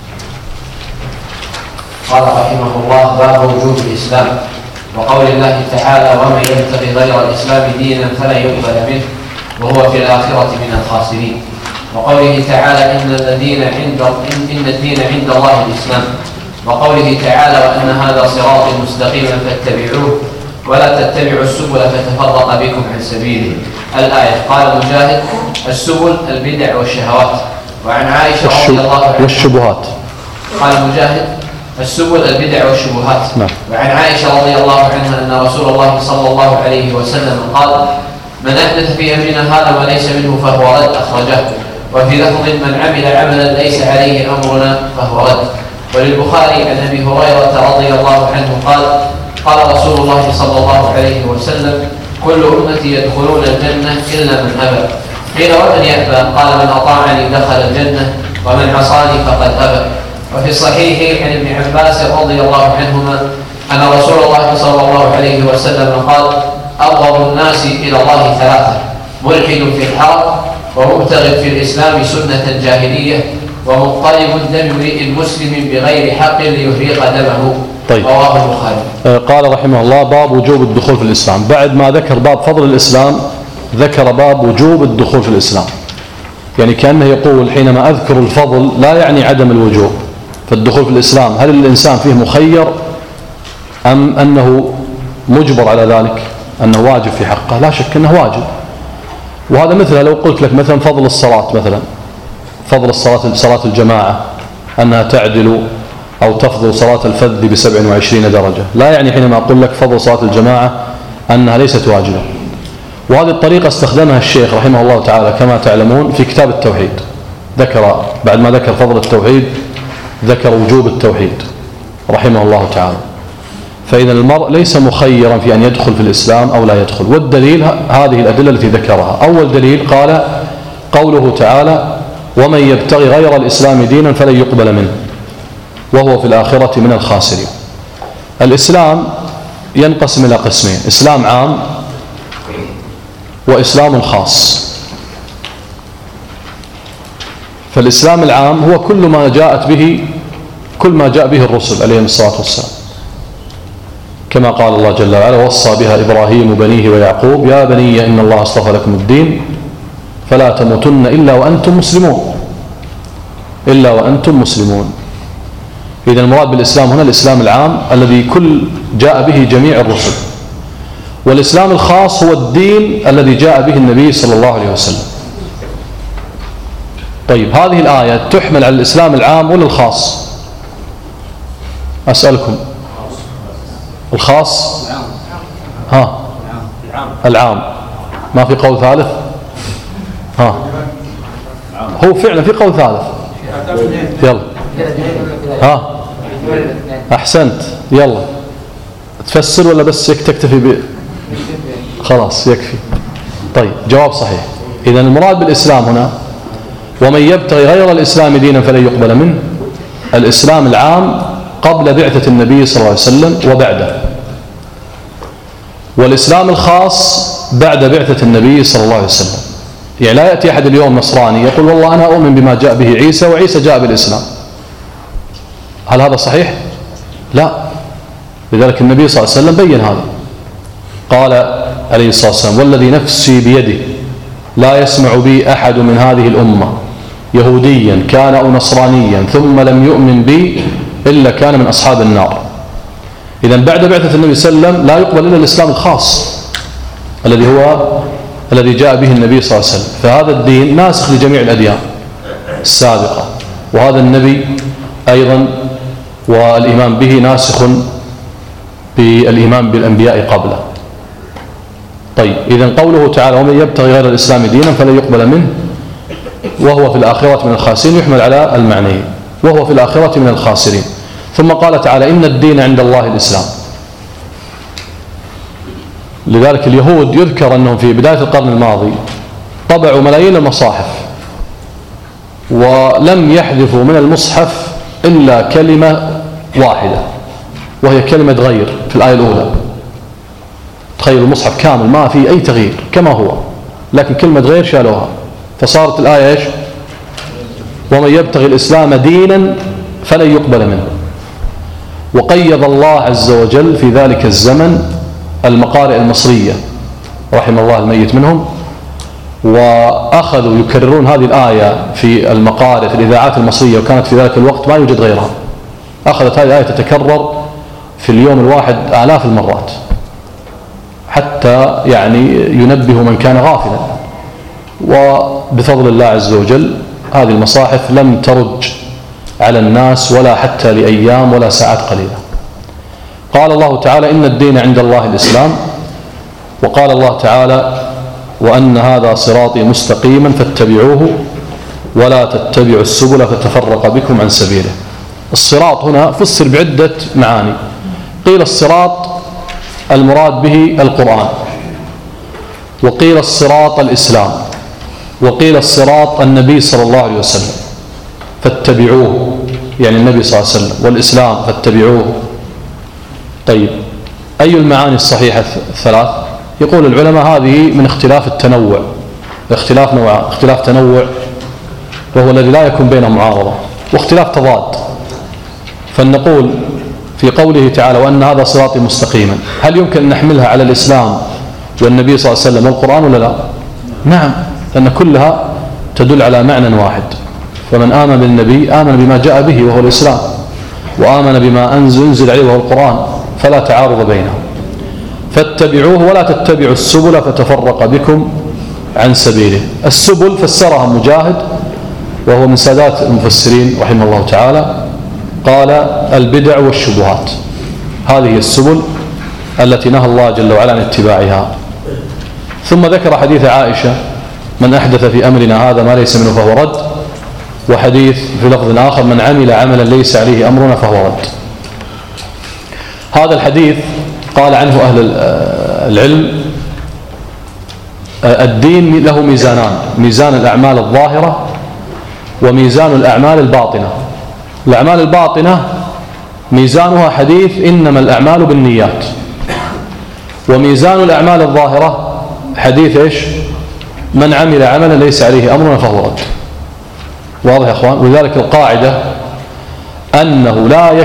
قال رحمه الله: باب وجوب الإسلام، وقول الله تعالى: ومن يبتغي غير الإسلام دينا فلا يقبل منه وهو في الآخرة من الخاسرين. وقوله تعالى: إن الدين عند الله الإسلام. وقوله تعالى: وأن هذا صراطي مستقيما فاتبعوه ولا تتبعوا السبل فتفرق بكم عن سبيله. الآية. قال مجاهد: السبل البدع والشهوات. وعن عائشة رضي الله عنها والشبهات. قال مجاهد: السبل البدع والشبهات. وعن عائشة رضي الله عنها أن رسول الله صلى الله عليه وسلم قال: من أحدث في أمرنا هذا ما ليس منه فهو رد. أخرجه. وفي لفظ: من عمل عملا ليس عليه أمرنا فهو رد. وللبخاري عن أبي هريرة رضي الله عنه قال: قال رسول الله صلى الله عليه وسلم: كل أمتي يدخلون الجنة إلا من أبى. قيل: ومن يأبى؟ قال: من أطاعني دخل الجنة ومن عصاني فقد أبى. وفي الصحيح عن ابن عباس رضي الله عنهما أن رسول الله صلى الله عليه وسلم قال: أبغض الناس إلى الله ثلاثة: ملحد في الحرم، ومبتغ في الإسلام سنة جاهلية، ومضطرب دم امرئ مسلم بغير حق ليهريق دمه. طيب. رواه البخاري. قال رحمه الله: باب وجوب الدخول في الإسلام. بعد ما ذكر باب فضل الإسلام ذكر باب وجوب الدخول في الإسلام. يعني كأنه يقول: حينما أذكر الفضل لا يعني عدم الوجوب. فالدخول في الإسلام هل الإنسان فيه مخير أم أنه مجبر على ذلك، أنه واجب في حقه؟ لا شك أنه واجب. وهذا مثل لو قلت لك مثلا فضل الصلاة، مثلا فضل الصلاة، صلاة الجماعة، أنها تعدل أو تفضل صلاة الفذ ب27 درجة. لا يعني حينما أقول لك فضل صلاة الجماعة أنها ليست واجبة. وهذه الطريقة استخدمها الشيخ رحمه الله تعالى كما تعلمون في كتاب التوحيد. ذكر بعد ما ذكر فضل التوحيد ذكر وجوب التوحيد رحمه الله تعالى. فإذا المرء ليس مخيرا في أن يدخل في الإسلام أو لا يدخل. والدليل هذه الأدلة التي ذكرها. أول دليل قال قوله تعالى: ومن يبتغي غير الإسلام دينا فلن يقبل منه وهو في الآخرة من الخاسرين. الإسلام ينقسم إلى قسمين: إسلام عام وإسلام خاص. فالإسلام العام هو كل ما جاء به الرسل عليهم الصلاة والسلام، كما قال الله جل وعلا: وصى بها إبراهيم بنيه ويعقوب يا بني إن الله اصطفى لكم الدين فلا تموتن إلا وأنتم مسلمون. إذا المراد بالإسلام هنا الإسلام العام الذي جاء به جميع الرسل. والإسلام الخاص هو الدين الذي جاء به النبي صلى الله عليه وسلم. طيب، هذه الآية تحمل على الإسلام العام ولا الخاص؟ أسألكم. الخاص؟ العام. ما في قول ثالث؟ هو فعلا في قول ثالث. يلا. أحسنت. يلا تفسر ولا بس تكتفي خلاص يكفي. طيب، جواب صحيح. إذن المراد بالإسلام هنا: ومن يبتغي غير الإسلام دينا فلن يقبل منه. الإسلام العام قبل بعثة النبي صلى الله عليه وسلم وبعده، والإسلام الخاص بعد بعثة النبي صلى الله عليه وسلم. يعني لا يأتي أحد اليوم نصراني يقول: والله أنا أؤمن بما جاء به عيسى وعيسى جاء بالإسلام. هل هذا صحيح؟ لا. لذلك النبي صلى الله عليه وسلم بين هذا. قال عليه الصلاة والسلام: والذي نفسي بيده لا يسمع بي أحد من هذه الأمة يهوديا كان أو نصرانيا ثم لم يؤمن بي إلا كان من أصحاب النار. إذن بعد بعثة النبي صلى الله عليه وسلم لا يقبل إلا الإسلام الخاص الذي جاء به النبي صلى الله عليه وسلم. فهذا الدين ناسخ لجميع الأديان السابقة، وهذا النبي أيضا والإيمان به ناسخ بالإيمان بالأنبياء قبله. طيب، إذن قوله تعالى: ومن يبتغي غير الإسلام دينا فلن يقبل منه وهو في الآخرة من الخاسرين، يحمل على المعنيين: وهو في الآخرة من الخاسرين. ثم قال تعالى: إن الدين عند الله الإسلام. لذلك اليهود يذكر أنهم في بداية القرن الماضي طبعوا ملايين المصاحف ولم يحذفوا من المصحف إلا كلمة واحدة، وهي كلمة غير في الآية الأولى. تخيل المصحف كامل ما في أي تغيير كما هو، لكن كلمة غير شالوها، فصارت الآية إيش؟ ومن يبتغي الإسلام دينا فلن يقبل منه. وقيض الله عز وجل في ذلك الزمن المقارئ المصرية رحم الله الميت منهم، وأخذوا يكررون هذه الآية في المقارئ في الإذاعات المصرية، وكانت في ذلك الوقت ما يوجد غيرها. أخذت هذه الآية تتكرر في اليوم الواحد آلاف المرات، حتى يعني ينبه من كان غافلا. وبفضل الله عز وجل هذه المصاحف لم ترج على الناس ولا حتى لأيام ولا ساعات قليلة. قال الله تعالى: إن الدين عند الله الإسلام. وقال الله تعالى: وأن هذا صراطي مستقيما فاتبعوه ولا تتبعوا السبل فتفرق بكم عن سبيله. الصراط هنا فسر بعدة معاني. قيل الصراط المراد به القرآن، وقيل الصراط الإسلام، وقيل الصراط النبي صلى الله عليه وسلم فاتبعوه، يعني النبي صلى الله عليه وسلم، والإسلام فاتبعوه. طيب، أي المعاني الصحيحة الثلاث؟ يقول العلماء هذه من اختلاف التنوع، اختلاف نوعان: اختلاف تنوع وهو الذي لا يكون بينه معارضة، واختلاف تضاد. فلنقول في قوله تعالى: وأن هذا صراطي مستقيما، هل يمكن أن نحملها على الإسلام والنبي صلى الله عليه وسلم والقرآن ولا لا؟ نعم، لأن كلها تدل على معنى واحد. فمن آمن بالنبي آمن بما جاء به وهو الإسلام، وآمن بما أنزل عليه وهو القرآن، فلا تعارض بينهم. فاتبعوه ولا تتبعوا السبل فتفرق بكم عن سبيله. السبل فسرها مجاهد وهو من سادات المفسرين رحمه الله تعالى، قال: البدع والشبهات. هذه السبل التي نهى الله جل وعلا عن اتباعها. ثم ذكر حديث عائشة: من أحدث في أمرنا هذا ما ليس منه فهو رد. وحديث في لفظ آخر: من عمل عملا ليس عليه أمرنا فهو رد. هذا الحديث قال عنه أهل العلم: الدين له ميزانان: ميزان الأعمال الظاهرة وميزان الأعمال الباطنة. الأعمال الباطنة ميزانها حديث إنما الأعمال بالنيات، وميزان الأعمال الظاهرة حديث إيش؟ من عمل عملا ليس عليه أمرنا فهو رد. واضح يا أخوان؟ ولذلك القاعدة أنه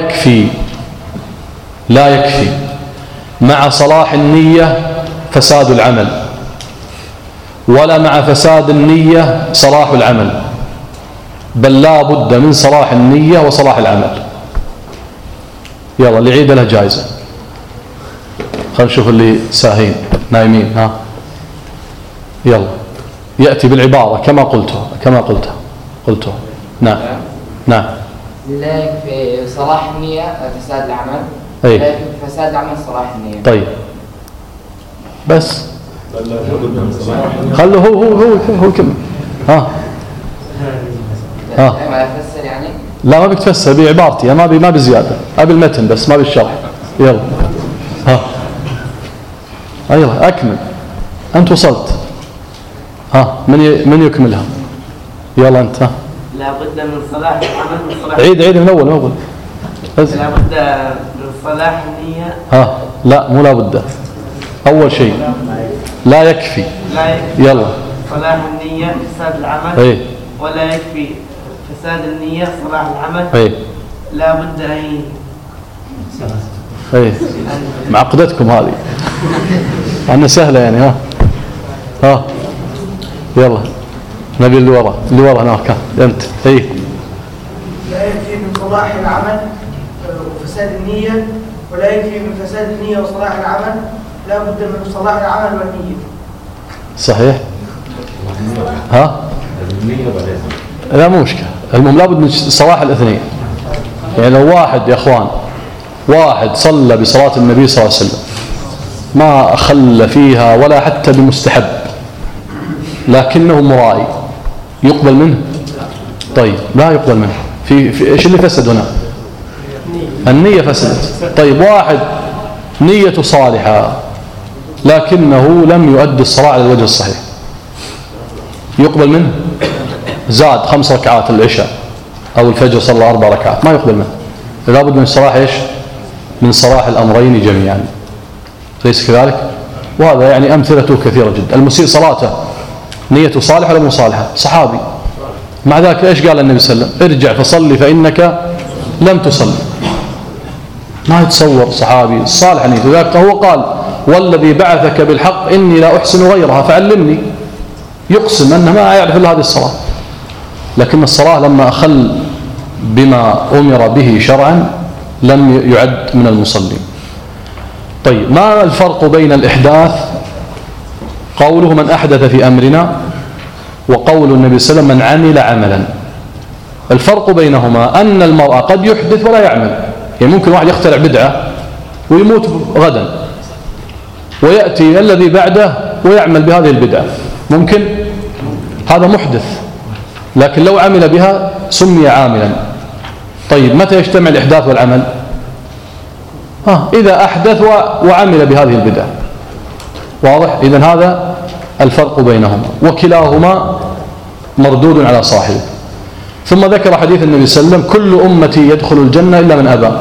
لا يكفي مع صلاح النية فساد العمل، ولا مع فساد النية صلاح العمل، بل لا بد من صلاح النية وصلاح العمل. يلا اللي يعيد له جائزة. خلينا نشوف اللي ساهين نايمين. ها يلا يأتي بالعبارة كما قلته. نعم. لا يكفي صلاح النية فساد العمل، لا يكفي فساد العمل صلاح النية. طيب بس خلوا هو كم. ها ما يفسر يعني؟ لا ما بتفسر بعبارتي، ما بزيادة، أبي المتن بس ما بالشرح. يلا يلا أكمل. أنت وصلت. من يكملها؟ يلا أنت. لا بد من صلاح العمل من صلاح. عيد من أول. لا بد من صلاح النية. لا مو لا بد. أول شيء لا يكفي. يلا صلاح النية فساد العمل. ولا يكفي فساد النية صلاح العمل. لا بد أن معقدتكم هذه. أنا سهلة يعني. يلا نبي اللي ورا هناك أنت. لا يكفي من صلاح العمل وفساد النية، ولا يكفي من فساد النية وصلاح العمل، لا بد من صلاح العمل والنية. صحيح. لا مو مشكلة، المهم لابد من صلاح الاثنين. يعني لو واحد يا اخوان صلى بصلاة النبي صلى الله عليه وسلم ما خل فيها ولا حتى بمستحب، لكنه مرائي، يقبل منه؟ طيب لا يقبل منه. في ايش اللي فسد هنا؟ النية فسدت. طيب واحد نية صالحة لكنه لم يؤدي الصلاة على الوجه الصحيح، يقبل منه؟ زاد 5 ركعات العشاء أو الفجر صلى 4 ركعات، ما يقبل منه. لابد من صلاح إيش؟ من صلاح الأمرين جميعا، ليس كذلك؟ وهذا يعني أمثلته كثيرة جدا. المسيء صلاته نيته صالحة ولا مو صالحة؟ صحابي، مع ذلك إيش قال النبي صلى الله عليه وسلم؟ ارجع فصلي فإنك لم تصلي. ما يتصور صحابي صالح نيته، لذلك هو قال والذي بعثك بالحق إني لا أحسن غيرها فعلمني، يقسم أنه ما يعرف إلا هذه الصلاة. لكن الصلاة لما أخل بما أمر به شرعا لم يعد من المصلين. طيب، ما الفرق بين الإحداث قوله من أحدث في أمرنا وقول النبي صلى الله عليه وسلم من عمل عملا؟ الفرق بينهما أن المرأة قد يحدث ولا يعمل، يعني ممكن واحد يخترع بدعة ويموت غدا ويأتي الذي بعده ويعمل بهذه البدعة، ممكن، هذا محدث، لكن لو عمل بها سمي عاملا. طيب، متى يجتمع الإحداث والعمل؟ إذا أحدث وعمل بهذه البدعة، واضح؟ إذن هذا الفرق بينهما، وكلاهما مردود على صاحبه. ثم ذكر حديث النبي صلى الله عليه وسلم كل أمتي يدخل الجنة إلا من أبى.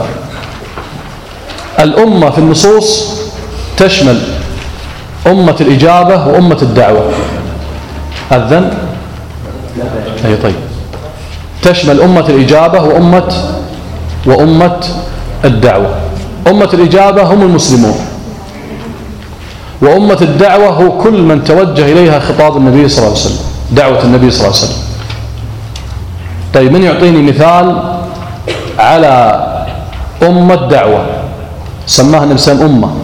الأمة في النصوص تشمل أمة الإجابة وأمة الدعوة. أذن؟ أي طيب، تشمل أمة الإجابة وأمة الدعوة. أمة الإجابة هم المسلمون، وأمة الدعوة هو كل من توجه إليها خطاب النبي صلى الله عليه وسلم، دعوة النبي صلى الله عليه وسلم. طيب، من يعطيني مثال على أمة دعوة سماها النبي صلى الله عليه وسلم أمة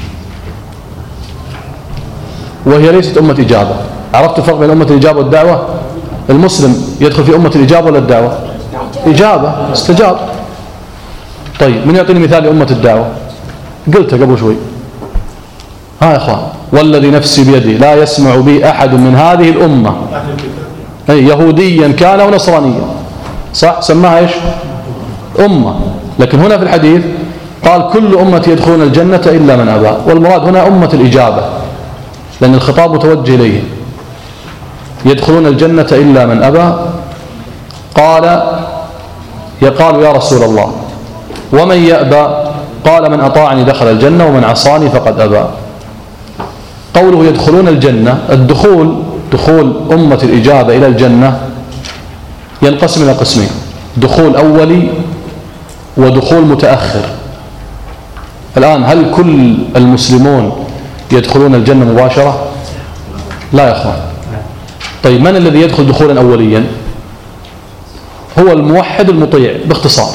وهي ليست أمة إجابة؟ عرفت الفرق بين أمة الإجابة والدعوة؟ المسلم يدخل في أمة الإجابة ولا الدعوة؟ إجابة، استجاب. طيب، من يعطيني مثال لأمة الدعوة؟ قلتها قبل شوي، يا إخوان، والذي نفسي بيدي لا يسمع بي أحد من هذه الأمة يهوديا كان أو نصرانيا، صح؟ سماها إيش؟ أمة. لكن هنا في الحديث قال كل أمتي يدخلون الجنة إلا من أبى، والمراد هنا أمة الإجابة، لأن الخطاب متوجه إليه، يدخلون الجنة إلا من أبى. قال يا رسول الله ومن يأبى؟ قال من أطاعني دخل الجنة ومن عصاني فقد أبى. قوله يدخلون الجنة، دخول أمة الإجابة إلى الجنة ينقسم إلى قسمين: دخول أولي ودخول متأخر. الآن هل كل المسلمون يدخلون الجنة مباشرة؟ لا يا أخوان. طيب، من الذي يدخل دخولا أوليا؟ هو الموحد المطيع باختصار.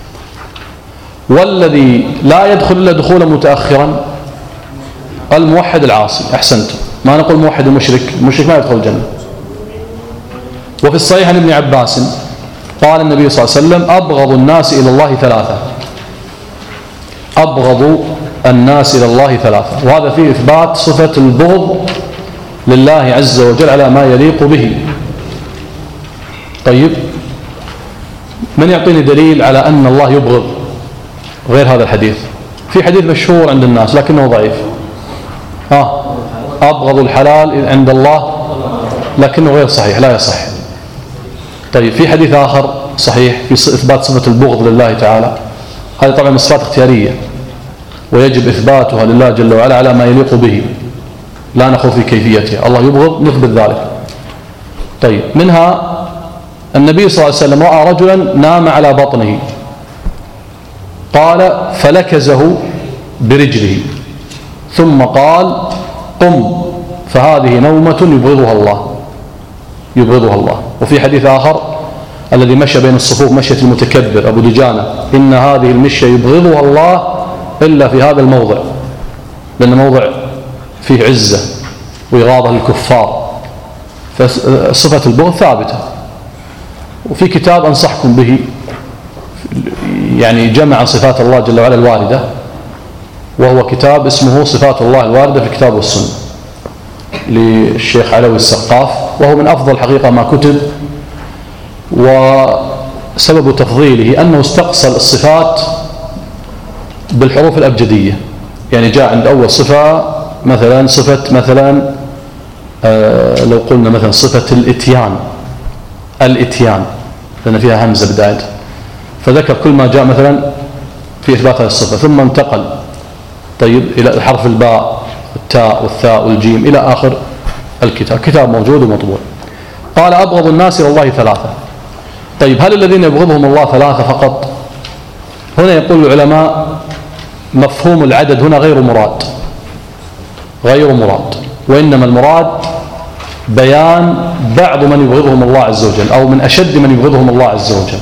والذي لا يدخل إلا دخولا متأخرا الموحد العاصي. أحسنت، ما نقول موحد المشرك ما يدخل الجنة. وفي الصحيح عن ابن عباس قال النبي صلى الله عليه وسلم أبغض الناس إلى الله ثلاثة، أبغض الناس إلى الله ثلاثة، وهذا فيه إثبات صفة البغض لله عز وجل على ما يليق به. طيب، من يعطيني دليل على أن الله يبغض غير هذا الحديث؟ في حديث مشهور عند الناس لكنه ضعيف، أبغض الحلال عند الله، لكنه غير صحيح، لا يصح. طيب، في حديث آخر صحيح في إثبات صفة البغض لله تعالى، هذه طبعا من صفات اختيارية ويجب إثباتها لله جل وعلا على ما يليق به، لا نخوض في كيفيتها. الله يبغض نثبت ذلك. طيب، منها النبي صلى الله عليه وسلم رأى رجلا نام على بطنه، قال فلكزه برجله ثم قال قم، فهذه نومة يبغضها الله. وفي حديث آخر الذي مشى بين الصفوف مشية المتكبر أبو دجانة، إن هذه المشية يبغضها الله إلا في هذا الموضع، لأن موضع فيه عزة وإغاظة للكفار، فصفة البغض ثابتة. وفي كتاب أنصحكم به يعني جمع صفات الله جل وعلا الواردة، وهو كتاب اسمه صفات الله الواردة في الكتاب والسنة للشيخ علوي السقاف، وهو من أفضل حقيقة ما كتب. وسبب تفضيله أنه استقصى الصفات بالحروف الأبجدية، يعني جاء عند أول صفة مثلا صفة مثلا لو قلنا مثلا صفة الإتيان لأن فيها همزة بداية، فذكر كل ما جاء مثلا في إثبات هذه الصفة، ثم انتقل طيب إلى حرف الباء التاء والثاء والجيم إلى آخر الكتاب. كتاب موجود ومطبوع. قال أبغض الناس إلى الله ثلاثة. طيب هل الذين يبغضهم الله ثلاثة فقط؟ هنا يقول العلماء مفهوم العدد هنا غير مراد، وإنما المراد بيان بعض من يبغضهم الله عز وجل أو من أشد من يبغضهم الله عز وجل.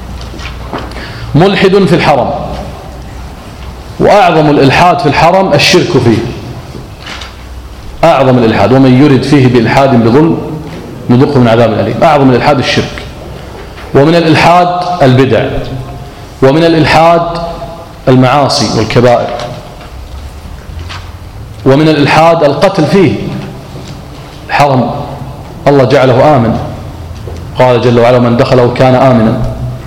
ملحد في الحرم، وأعظم الإلحاد في الحرم الشرك فيه، أعظم الإلحاد، ومن يرد فيه بإلحاد بظلم نذقه من عذاب أليم. أعظم الإلحاد الشرك، ومن الإلحاد البدع، ومن الإلحاد المعاصي والكبائر، ومن الإلحاد القتل فيه. الحرم الله جعله آمن، قال جل وعلا من دخله كان آمنا،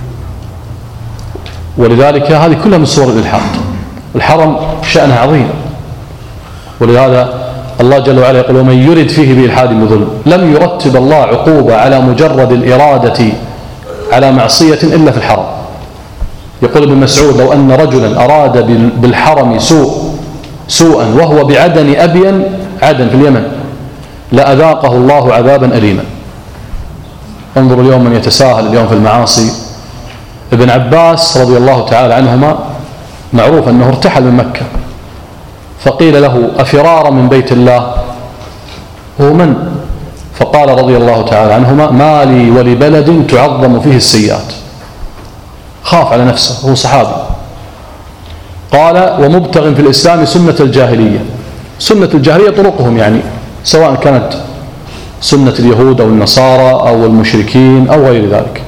ولذلك هذه كلها من صور الإلحاد. الحرم شأنه عظيم، ولهذا الله جل وعلا يقول ومن يرد فيه بإلحاد بظلم. لم يرتب الله عقوبة على مجرد الإرادة على معصية إلا في الحرم. يقول ابن مسعود لو أن رجلا أراد بالحرم سوءا وهو بعدن أبين، عدن في اليمن، لأذاقه الله عذابا أليما. انظروا اليوم من يتساهل اليوم في المعاصي. ابن عباس رضي الله تعالى عنهما معروف أنه ارتحل من مكة، فقيل له أفرارا من بيت الله؟ هو من؟ فقال رضي الله تعالى عنهما ما لي ولبلد تعظم فيه السيئات. خاف على نفسه، هو صحابي. قال ومبتغ في الإسلام سنة الجاهلية. سنة الجاهلية طرقهم، يعني سواء كانت سنة اليهود أو النصارى أو المشركين أو غير ذلك.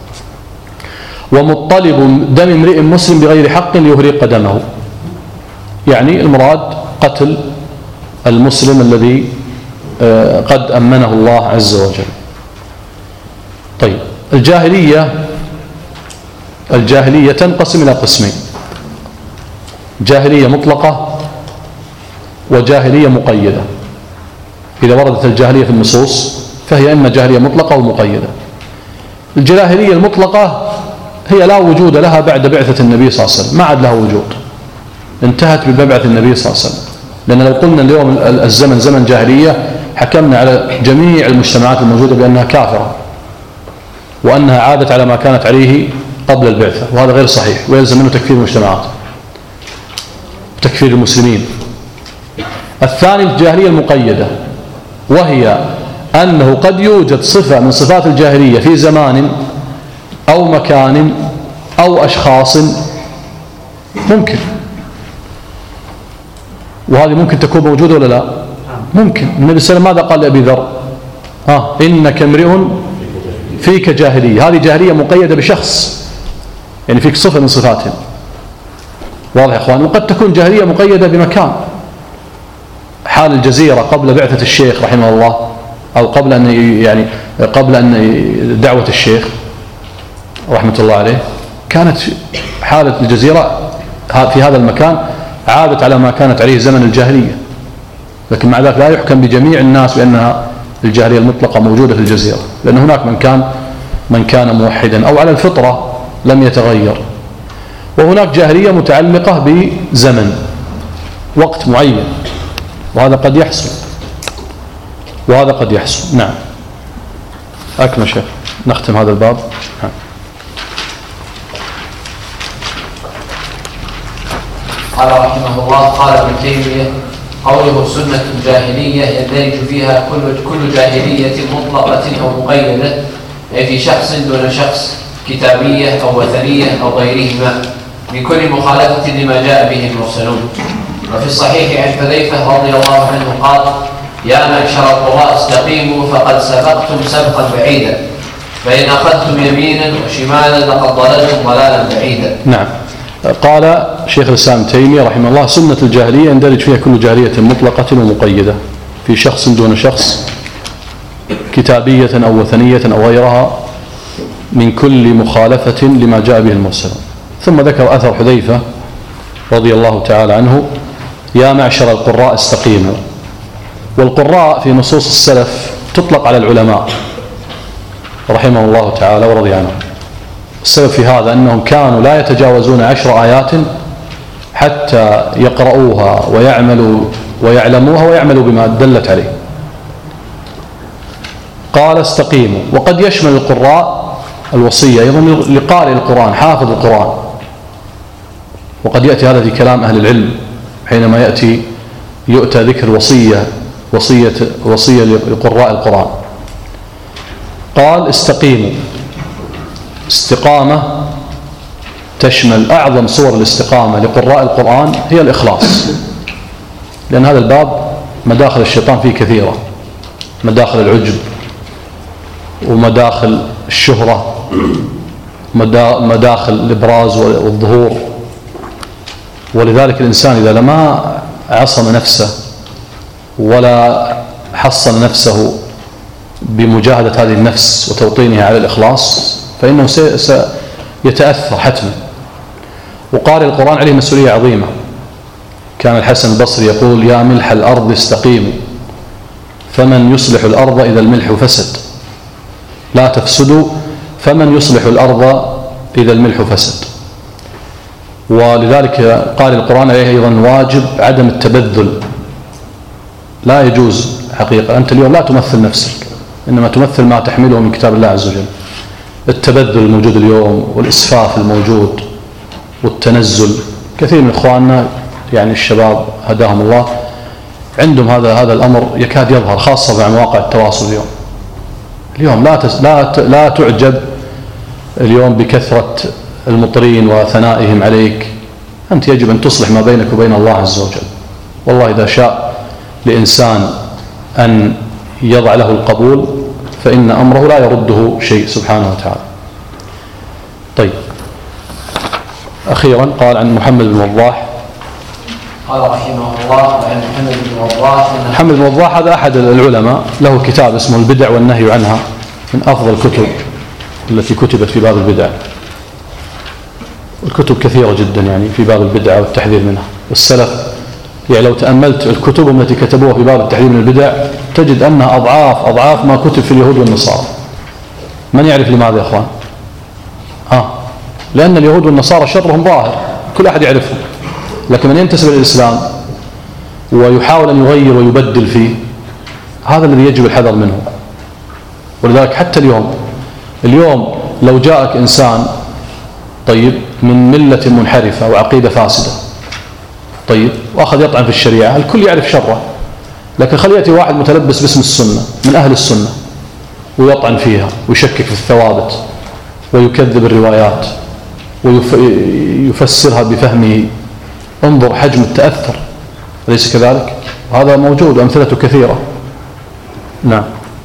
ومطلب دم امرئ مسلم بغير حق ليهرق دمه، يعني المراد قتل المسلم الذي قد أمنه الله عز وجل. طيب الجاهلية تنقسم إلى قسمين: جاهلية مطلقة وجاهلية مقيدة. إذا وردت الجاهلية في النصوص فهي إما جاهلية مطلقة أو مقيدة. الجاهلية المطلقة هي لا وجود لها بعد بعثة النبي صلى الله عليه وسلم، ما عاد لها وجود، انتهت بمبعث النبي صلى الله عليه وسلم. لأن لو قلنا اليوم الزمن زمن جاهلية حكمنا على جميع المجتمعات الموجودة بأنها كافرة، وأنها عادت على ما كانت عليه قبل البعثة، وهذا غير صحيح، ويلزم منه تكفير المجتمعات، تكفير المسلمين. الثاني الجاهلية المقيدة، وهي أنه قد يوجد صفة من صفات الجاهلية في زمان أو مكان أو أشخاص، ممكن، وهذه ممكن تكون موجودة ولا لا؟ ممكن. النبي صلى الله عليه وسلم ماذا قال لأبي ذر؟ إنك امرئ فيك جاهلية. هذه جاهلية مقيدة بشخص، يعني فيك صفة من صفاتهم. واضح يا أخوان؟ وقد تكون جاهلية مقيدة بمكان. حال الجزيرة قبل بعثة الشيخ رحمه الله، أو قبل أن دعوة الشيخ رحمة الله عليه، كانت حالة الجزيرة في هذا المكان عادت على ما كانت عليه زمن الجاهلية، لكن مع ذلك لا يحكم بجميع الناس بأنها الجاهلية المطلقة موجودة في الجزيرة، لأن هناك من كان موحدا أو على الفطرة لم يتغير، وهناك جاهلية متعلقة بزمن وقت معين، وهذا قد يحصل نعم. أكمل شيخ، نختم هذا الباب. نعم. قال رحمه الله: قال ابن تيمية: قوله سنة الجاهلية يندرج فيها كل جاهلية مطلقة أو مقيدة، أي في شخص دون شخص، كتابية أو وثنية أو غيرهما، من كل مخالفة لما جاء به المرسلون. وفي الصحيح عن حذيفة رضي الله عنه قال: يا معشر القراء استقيموا فقد سبقتم سبقا بعيدا، فإن أخذتم يمينا وشمالا لقد ضللتم ضلالا بعيدا. نعم. قال شيخ الإسلام ابن تيمية رحمه الله: سنة الجاهلية يندرج فيها كل جاهلية مطلقة ومقيدة، في شخص دون شخص، كتابية أو وثنية أو غيرها، من كل مخالفة لما جاء به المرسلون. ثم ذكر أثر حذيفة رضي الله تعالى عنه يا معشر القراء استقيموا. والقراء في نصوص السلف تطلق على العلماء رحمه الله تعالى ورضي عنهم. السبب في هذا أنهم كانوا لا يتجاوزون 10 آيات حتى يقرؤوها ويعلموها ويعملوا بما دلت عليه. قال استقيموا. وقد يشمل القراء الوصية أيضا لقارئ القرآن حافظ القرآن، وقد يأتي هذا في كلام أهل العلم حينما يؤتى ذكر وصية لقراء القرآن. قال استقيموا. استقامة تشمل أعظم صور الاستقامة لقراء القرآن هي الإخلاص، لأن هذا الباب مداخل الشيطان فيه كثيرة، مداخل العجب ومداخل الشهرة، مداخل الإبراز والظهور. ولذلك الإنسان إذا لما عصم نفسه ولا حصن نفسه بمجاهدة هذه النفس وتوطينها على الإخلاص فإنه سيتأثر حتما. وقارئ القرآن عليه مسؤولية عظيمة. كان الحسن البصري يقول يا ملح الأرض استقيموا فمن يصلح الأرض إذا الملح فسد، لا تفسدوا فمن يصلح الأرض إذا الملح فسد. ولذلك قارئ القرآن عليه أيضا واجب عدم التبذل. لا يجوز حقيقة أنت اليوم لا تمثل نفسك، إنما تمثل ما تحمله من كتاب الله عز وجل. التبذل الموجود اليوم والإسفاف الموجود والتنزل، كثير من إخواننا يعني الشباب هداهم الله عندهم هذا الأمر يكاد يظهر، خاصة مع مواقع التواصل اليوم لا تعجب اليوم بكثرة المطرين وثنائهم عليك. أنت يجب أن تصلح ما بينك وبين الله عز وجل. والله إذا شاء لإنسان أن يضع له القبول فإن أمره لا يرده شيء سبحانه وتعالى. طيب، أخيرا قال عن محمد بن وضاح قال رحمه الله عن محمد بن وضاح. محمد بن وضاح هذا أحد العلماء، له كتاب اسمه البدع والنهي عنها، من أفضل الكتب التي كتبت في باب البدع. الكتب كثيرة جدا يعني في باب البدع والتحذير منها. والسلف يعني لو تأملت الكتب التي كتبوها في باب التحذير من البدع تجد أنها أضعاف ما كتب في اليهود والنصارى. من يعرف لماذا يا أخوان؟ لأن اليهود والنصارى شرهم ظاهر كل أحد يعرفهم، لكن من ينتسب للإسلام ويحاول أن يغير ويبدل فيه هذا الذي يجب الحذر منه. ولذلك حتى اليوم لو جاءك إنسان طيب من ملة منحرفة وعقيدة فاسدة طيب وأخذ يطعن في الشريعة، الكل يعرف شره، لكن خلي يأتي واحد متلبس باسم السنة من أهل السنة ويطعن فيها ويشكك في الثوابت ويكذب الروايات ويفسرها بفهمه. انظر حجم التأثر، أليس كذلك؟ هذا موجود وأمثلته كثيرة. نعم.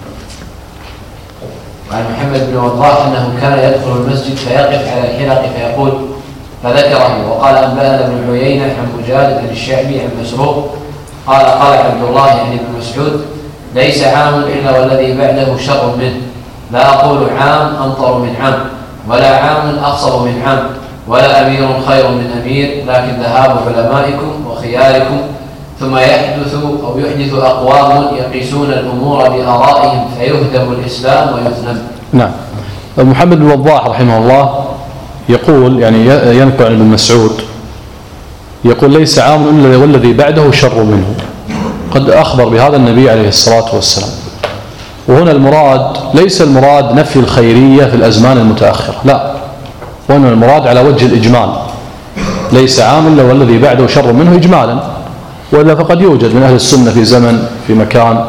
وعن محمد بن وضاح أنه كان يدخل المسجد فيقف على الحلق فيقول فذكره. وقال أنبأنا ابن عيينة عن مجالد عن الشعبي عن مسروق قال عبد الله يعني بن مسعود ليس عام إلا والذي بعده شر منه، لا أقول عام أمطر من عام ولا عام أخصر من عام ولا أمير خير من أمير، لكن ذهاب علمائكم وخياركم ثم يحدث أقوام يقيسون الأمور بآرائهم فيهدم الإسلام ويثنم. نعم. محمد بن وضاح رحمه الله يقول يعني ينقل عن ابن مسعود يقول ليس عام إلا والذي بعده شر منه. قد أخبر بهذا النبي عليه الصلاة والسلام. وهنا المراد ليس المراد نفي الخيرية في الأزمان المتأخرة، لا، وهنا المراد على وجه الإجمال، ليس عام إلا والذي بعده شر منه إجمالا. وإلا فقد يوجد من أهل السنة في زمن في مكان.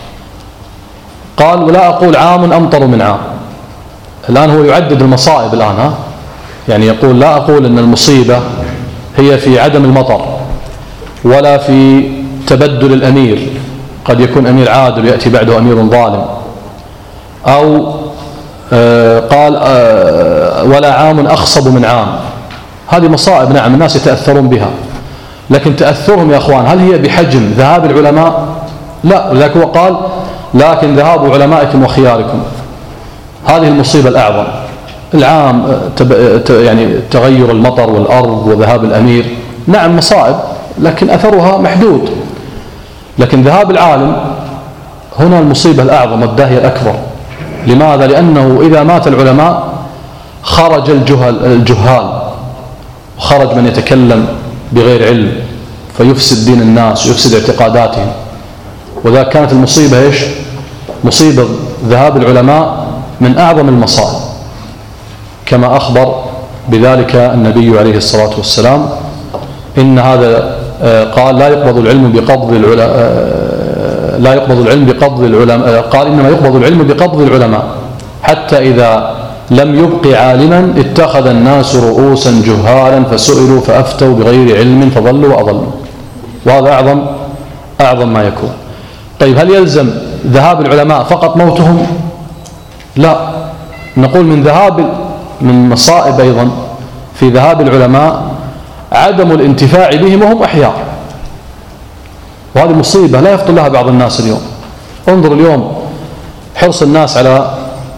قال ولا أقول عام أمطر من عام. الآن هو يعدد المصائب الآن يعني يقول لا أقول أن المصيبة هي في عدم المطر ولا في تبدل الأمير، قد يكون أمير عادل يأتي بعده أمير ظالم، أو قال ولا عام أخصب من عام. هذه مصائب نعم الناس يتأثرون بها، لكن تأثرهم يا أخوان هل هي بحجم ذهاب العلماء؟ لا. ولذلك هو قال لكن ذهاب علمائكم وخياركم. هذه المصيبة الأعظم. العام يعني تغير المطر والأرض وذهاب الأمير، نعم مصائب لكن أثرها محدود. لكن ذهاب العالم هنا المصيبة الأعظم والداهية الأكبر. لماذا؟ لأنه إذا مات العلماء خرج الجهال، وخرج من يتكلم بغير علم فيفسد دين الناس ويفسد اعتقاداتهم. وذا كانت المصيبة إيش؟ مصيبة ذهاب العلماء من أعظم المصائب، كما أخبر بذلك النبي عليه الصلاة والسلام. إن هذا قال لا يقبض العلم بقبض العلماء، قال إنما يقبض العلم بقبض العلماء، حتى إذا لم يبق عالما اتخذ الناس رؤوسا جهالا فسئلوا فأفتوا بغير علم فضلوا وأضلوا. وهذا أعظم ما يكون. طيب هل يلزم ذهاب العلماء فقط موتهم؟ لا، نقول من مصائب أيضا في ذهاب العلماء عدم الانتفاع بهم وهم أحياء، وهذه مصيبة لا يفطن لها بعض الناس اليوم. انظر اليوم حرص الناس على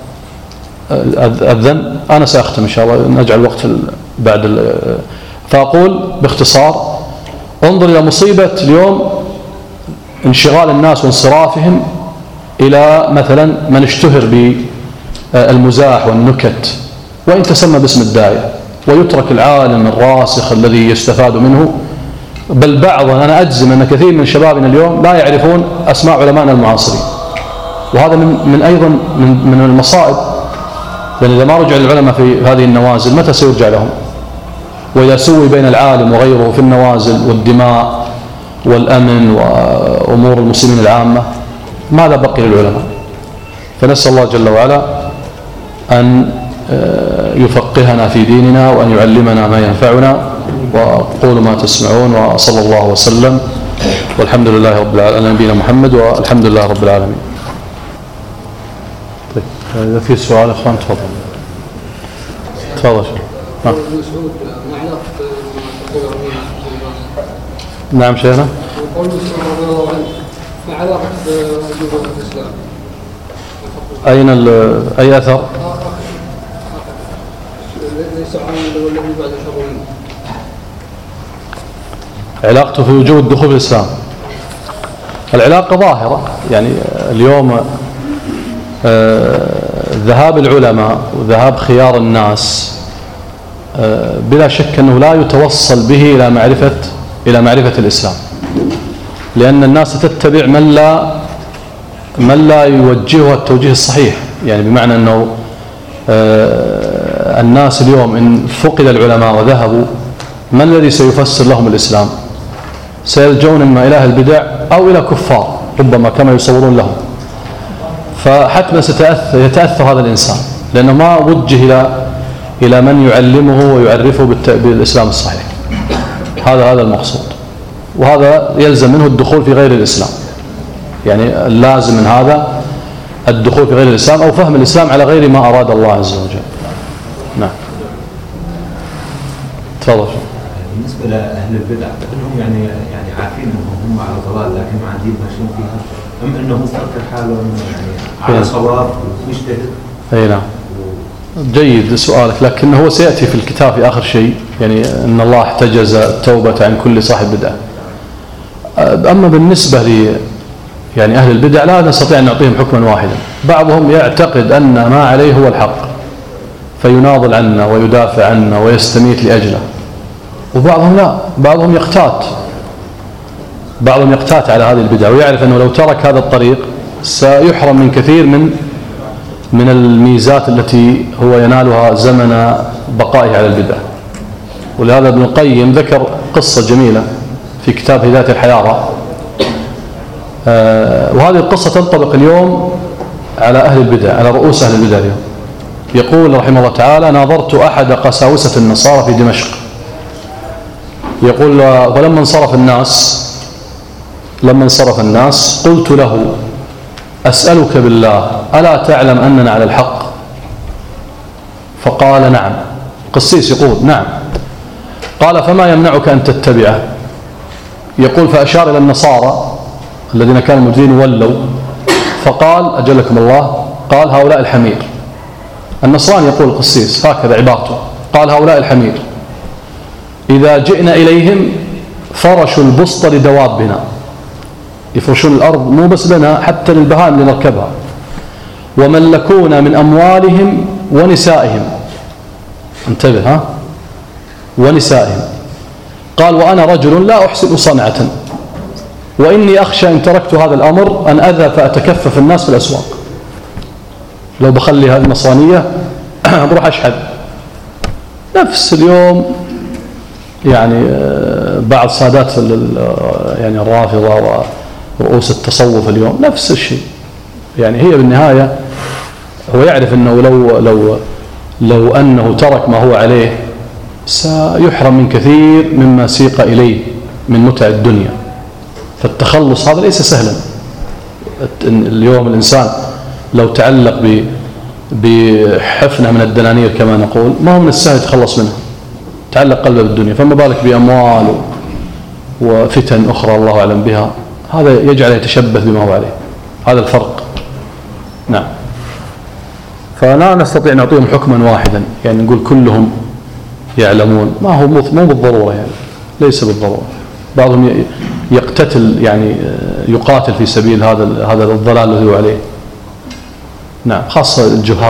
الذن. أنا سأختم إن شاء الله، نجعل وقت بعد فأقول باختصار: انظر إلى مصيبة اليوم انشغال الناس وانصرافهم إلى مثلا من اشتهر بالمزاح والنكت وإن تسمى باسم الداعية، ويترك العالم الراسخ الذي يستفاد منه. بل بعضا أنا أجزم أن كثير من شبابنا اليوم لا يعرفون أسماء علمائنا المعاصرين، وهذا من أيضا من المصائب. لأن إذا ما رجع العلماء في هذه النوازل متى سيرجع لهم؟ وإذا سوي بين العالم وغيره في النوازل والدماء والأمن وأمور المسلمين العامة، ماذا بقي للعلماء؟ فنسأل الله جل وعلا أن يفقهنا في ديننا وأن يعلمنا ما ينفعنا. وأقول ما تسمعون، وصلى الله وسلم والحمد لله رب العالمين، نبينا محمد والحمد لله رب العالمين. طيب إذا في سؤال أخوان تفضل. نعم شيخنا. قول مسعود رضي الله عنه ما علاقة وجوب الإسلام؟ أي أثر؟ ليس عامل والذي بعد شر منه. علاقته في وجوب الدخول في الإسلام. العلاقة ظاهرة، يعني اليوم ذهاب العلماء وذهاب خيار الناس بلا شك أنه لا يتوصل به إلى معرفة الإسلام، لأن الناس تتبع من لا يوجهها التوجيه الصحيح. يعني بمعنى أنه الناس اليوم إن فقد العلماء وذهبوا، من الذي سيفسر لهم الإسلام؟ سيلجون إما إلى البدع أو إلى كفار ربما كما يصورون لهم. فحتما يتأثر هذا الإنسان، لأنه ما وجه إلى من يعلمه ويعرفه بالإسلام الصحيح. هذا المقصود، وهذا يلزم منه الدخول في غير الإسلام. يعني اللازم من هذا الدخول في غير الإسلام أو فهم الإسلام على غير ما أراد الله عز وجل. نعم تفضل. بالنسبة لأهل البدع فإنهم يعني عارفين أنهم هم على ضلال لكن ما عندهم ماشيين فيها، أم أنهم فكر حالهم يعني على صواب ويجتهد؟ أي نعم جيد سؤالك، لكن هو سيأتي في الكتاب في آخر شيء، يعني أن الله احتجز التوبة عن كل صاحب بدعة. أما بالنسبة يعني أهل البدع لا نستطيع أن نعطيهم حكما واحدا. بعضهم يعتقد أن ما عليه هو الحق فيناضل عنا ويدافع عنا ويستميت لأجله، وبعضهم لا، بعضهم يقتات على هذه البدع ويعرف أنه لو ترك هذا الطريق سيحرم من كثير من الميزات التي هو ينالها زمن بقائه على البدع. ولهذا ابن القيم ذكر قصة جميلة في كتاب هداية الحيارى، وهذه القصة تنطبق اليوم على أهل البدع، على رؤوس أهل البدع اليوم. يقول رحمه الله تعالى: ناظرت أحد قساوسة النصارى في دمشق. يقول: ولما انصرف الناس قلت له: أسألك بالله ألا تعلم أننا على الحق؟ فقال: نعم. قسيس يقول: نعم. قال: فما يمنعك أن تتبعه؟ يقول: فأشار إلى النصارى الذين كانوا موجودين ولوا، فقال: أجلكم الله، قال: هؤلاء الحمير. النصراني يقول القسيس هكذا عبارته، قال: هؤلاء الحمير، إذا جئنا إليهم فرشوا البسط لدوابنا، يفرشون الأرض مو بس لنا حتى للبهائم اللي نركبها. وملكونا من أموالهم ونسائهم، انتبه ها، ونسائهم. قال وأنا رجل لا أحسن صنعة وإني أخشى إن تركت هذا الأمر أن أذهب فأتكفف الناس في الأسواق. لو بخلي هذه المصانية بروح أشحذ. نفس اليوم يعني بعض سادات يعني الرافضة ورؤوس التصوف اليوم نفس الشيء. يعني هي بالنهاية هو يعرف أنه لو أنه ترك ما هو عليه سيحرم من كثير مما سيق إليه من متع الدنيا. فالتخلص هذا ليس سهلا. اليوم الإنسان لو تعلق بحفنة من الدنانير كما نقول ما هو من السهل يتخلص منها، تعلق قلبه بالدنيا، فما بالك بأموال وفتن أخرى الله أعلم بها. هذا يجعله يتشبث بما هو عليه. هذا الفرق. نعم. فلا نستطيع نعطيهم حكما واحدا يعني نقول كلهم يعلمون، ما هو مو بالضرورة يعني، ليس بالضرورة. بعضهم يقتتل يعني يقاتل في سبيل هذا الضلال الذي هو عليه. نعم، خاصة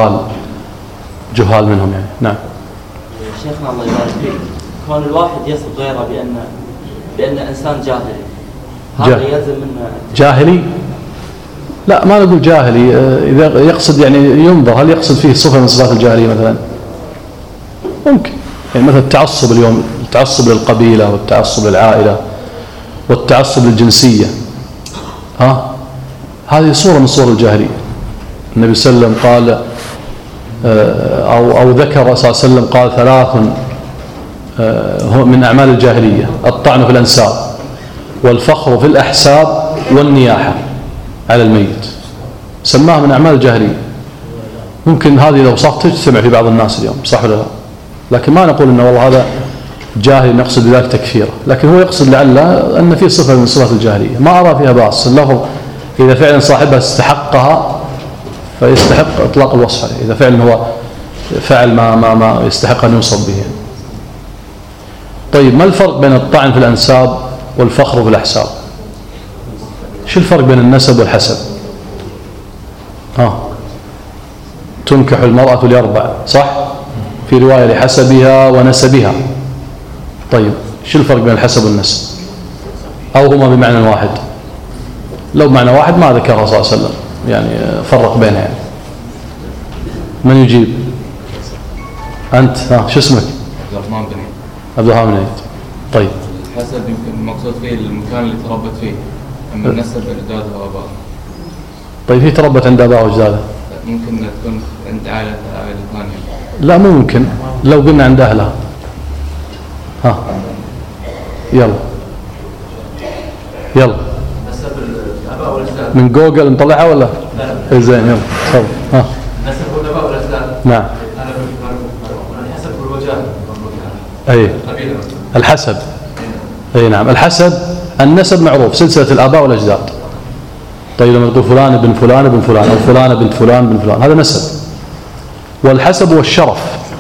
جهال منهم يعني. نعم. شيخنا الله يبارك فيك، كون الواحد يصف غيره بأن إنسان جاهلي، هذا يلزم منه جاهلي؟ لا، ما نقول جاهلي. إذا يقصد يعني ينظر هل يقصد فيه صفة من صفات الجاهلية مثلا؟ ممكن يعني مثلا التعصب اليوم، التعصب للقبيلة والتعصب للعائلة والتعصب للجنسية، هذه صورة من صور الجاهلية. النبي صلى الله عليه وسلم قال أو ذكر صلى الله عليه وسلم قال 3 من أعمال الجاهلية: الطعن في الأنساب والفخر في الأحساب والنياحة على الميت. سماها من أعمال الجاهلية. ممكن هذه لو صارت تجتمع في بعض الناس اليوم، صح ولا لا؟ لكن ما نقول إنه والله هذا جاهل نقصد بذلك تكفيره، لكن هو يقصد لعل أن في صفة من صفات الجاهلية ما أرى فيها بأس. اللفظ إذا فعلا صاحبها استحقها فيستحق إطلاق الوصف عليه، إذا فعلا هو فعل ما يستحق أن يوصف به. طيب، ما الفرق بين الطعن في الأنساب والفخر في الأحساب؟ شو الفرق بين النسب والحسب؟ تنكح المرأة ل4، صح؟ في رواية لحسبها ونسبها. طيب، شو الفرق بين الحسب والنسب؟ أو هما بمعنى واحد؟ لو بمعنى واحد ما ذكرها صلى الله عليه وسلم، يعني فرق بينها يعني. من يجيب؟ أنت شو اسمك؟ عبد الرحمن بن عيد. طيب، الحسب يمكن المقصود فيه المكان اللي تربت فيه، أما النسب أجدادها وآبائها. طيب، هي تربت عند آبائها وأجدادها؟ ممكن تكون عند عائلة ثانية. لا، مو ممكن. لو قلنا عند أهلها. يلا نسب الآباء والأجداد من جوجل نطلعها ولا؟ لا. زين، يلا تفضل. نسب الآباء والأجداد. نعم. أنا حسب الوجهات. أي الحسب. أي نعم، الحسب النسب معروف، سلسلة الآباء والأجداد. طيب، لما تقول فلان ابن فلان ابن فلان أو فلانة بنت فلان بن فلان، هذا نسب. والحسب هو الشرف.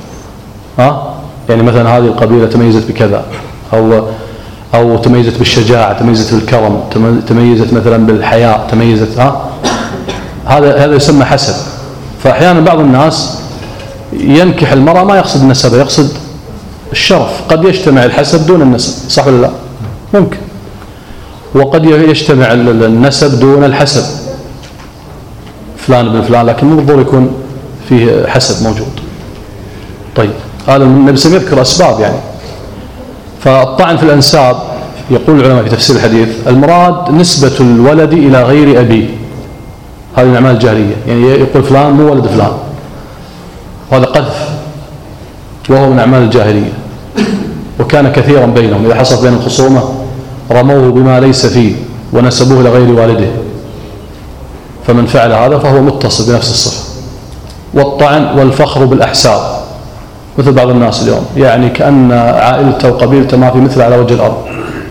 يعني مثلا هذه القبيلة تميزت بكذا، أو تميزت بالشجاعة، تميزت بالكرم، تميزت مثلا بالحياء، تميزت هذا يسمى حسب. فأحيانا بعض الناس ينكح المرأة ما يقصد النسب، يقصد الشرف. قد يجتمع الحسب دون النسب، صح ولا لا؟ ممكن. وقد يجتمع النسب دون الحسب، فلان ابن فلان، لكن مو بالضروري يكون فيه حسب موجود. طيب، هذا النبي صلى الله عليه وسلم يذكر أسباب يعني. فالطعن في الأنساب يقول العلماء في تفسير الحديث المراد نسبة الولد إلى غير أبيه، هذه من أعمال الجاهلية. يعني يقول فلان مو ولد فلان، وهذا قذف، وهو من أعمال الجاهلية. وكان كثيرا بينهم، إذا حصل بين الخصومة رموه بما ليس فيه ونسبوه لغير والده، فمن فعل هذا فهو متصل بنفس الصفة. والطعن والفخر بالأحساب، مثل بعض الناس اليوم يعني كأن عائلته وقبيلته ما في مثل على وجه الأرض.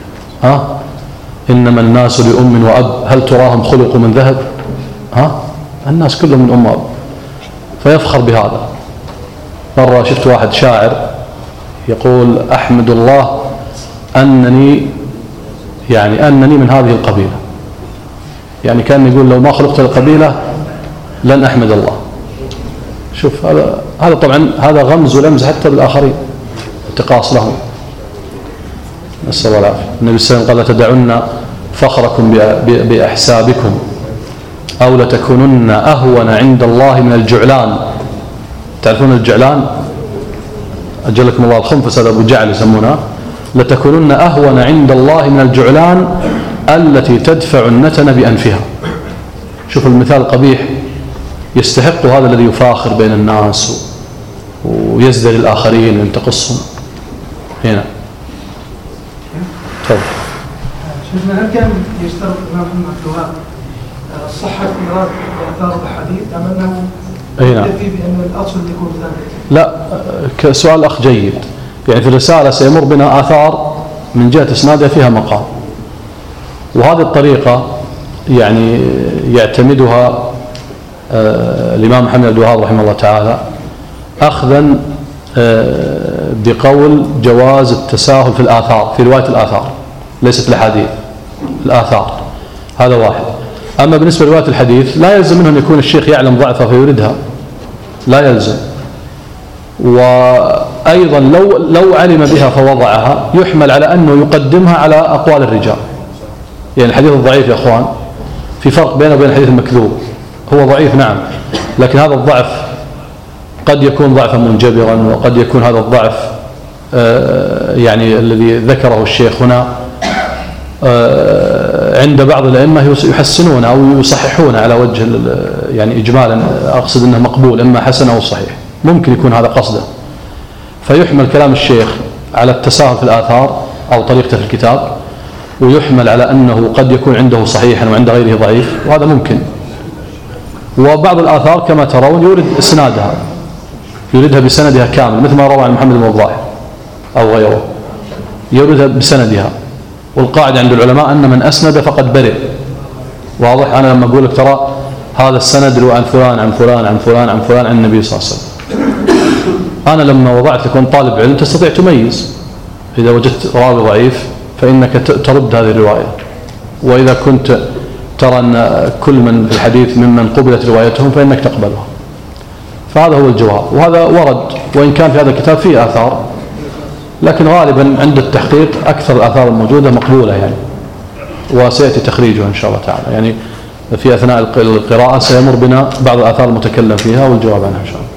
إنما الناس لأم وأب هل تراهم خلقوا من ذهب؟ الناس كلهم من أم وأب، فيفخر بهذا. مرة شفت واحد شاعر يقول: أحمد الله أنني يعني أنني من هذه القبيلة، يعني كان يقول لو ما خلقت القبيلة لن أحمد الله. شوف هذا طبعا هذا غمز ولمز حتى بالآخرين، انتقاص لهم، نسأل الله العافية. النبي صلى الله عليه وسلم قال لتدعن فخركم بأحسابكم أو لتكونن أهون عند الله من الجعلان. تعرفون الجعلان؟ أجلكم الله الخنفس، هذا أبو جعل يسمونها. لتكونن أهون عند الله من الجعلان التي تدفع النتن بأنفها. شوف المثال القبيح، يستحق هذا الذي يفاخر بين الناس ويزدري الآخرين وينتقصهم. هنا تفضل. شيخنا، هل كان يشترط الإمام محمد الوهاب صحة إيراد آثار الحديث أم أنه يكتفي بأن الأصل يكون ثابت؟ لا، سؤال الأخ جيد. يعني في الرسالة سيمر بنا آثار من جهة إسنادها فيها مقال، وهذه الطريقة يعني يعتمدها الإمام محمد الوهاب رحمه الله تعالى أخذا بقول جواز التساهل في الآثار، في رواية الآثار، ليست الأحاديث، الآثار. هذا واحد. أما بالنسبة لرواية الحديث لا يلزم منه أن يكون الشيخ يعلم ضعفها فيوردها، لا يلزم. وأيضا لو علم بها فوضعها يحمل على أنه يقدمها على أقوال الرجال. يعني الحديث الضعيف يا أخوان في فرق بينه وبين الحديث المكذوب. هو ضعيف نعم، لكن هذا الضعف قد يكون ضعفا منجبرا، وقد يكون هذا الضعف يعني الذي ذكره الشيخ هنا عند بعض الأئمة يحسنون أو يصححون على وجه يعني إجمالا، أقصد أنه مقبول، إما حسن أو صحيح، ممكن يكون هذا قصده. فيحمل كلام الشيخ على التساهل في الآثار أو طريقته في الكتاب، ويحمل على أنه قد يكون عنده صحيحا وعند غيره ضعيف، وهذا ممكن. وبعض الآثار كما ترون يورد إسنادها، يوردها بسندها كامل، مثل ما روى عن محمد بن وضاح أو غيره، يوردها بسندها. والقاعدة عند العلماء أن من أسند فقد برئ. واضح؟ أنا لما أقول لك ترى هذا السند روى عن فلان عن فلان عن فلان عن فلان عن النبي صلى الله عليه وسلم، أنا لما وضعت لكم طالب علم تستطيع تميز. إذا وجدت راوي ضعيف فإنك ترد هذه الرواية، وإذا كنت ترى أن كل من في الحديث ممن قبلت روايتهم فإنك تقبلها. فهذا هو الجواب، وهذا ورد، وإن كان في هذا الكتاب فيه آثار، لكن غالبا عند التحقيق أكثر الآثار الموجودة مقبولة يعني، وسيأتي تخريجها إن شاء الله تعالى. يعني في أثناء القراءة سيمر بنا بعض الآثار المتكلم فيها والجواب عنها إن شاء الله.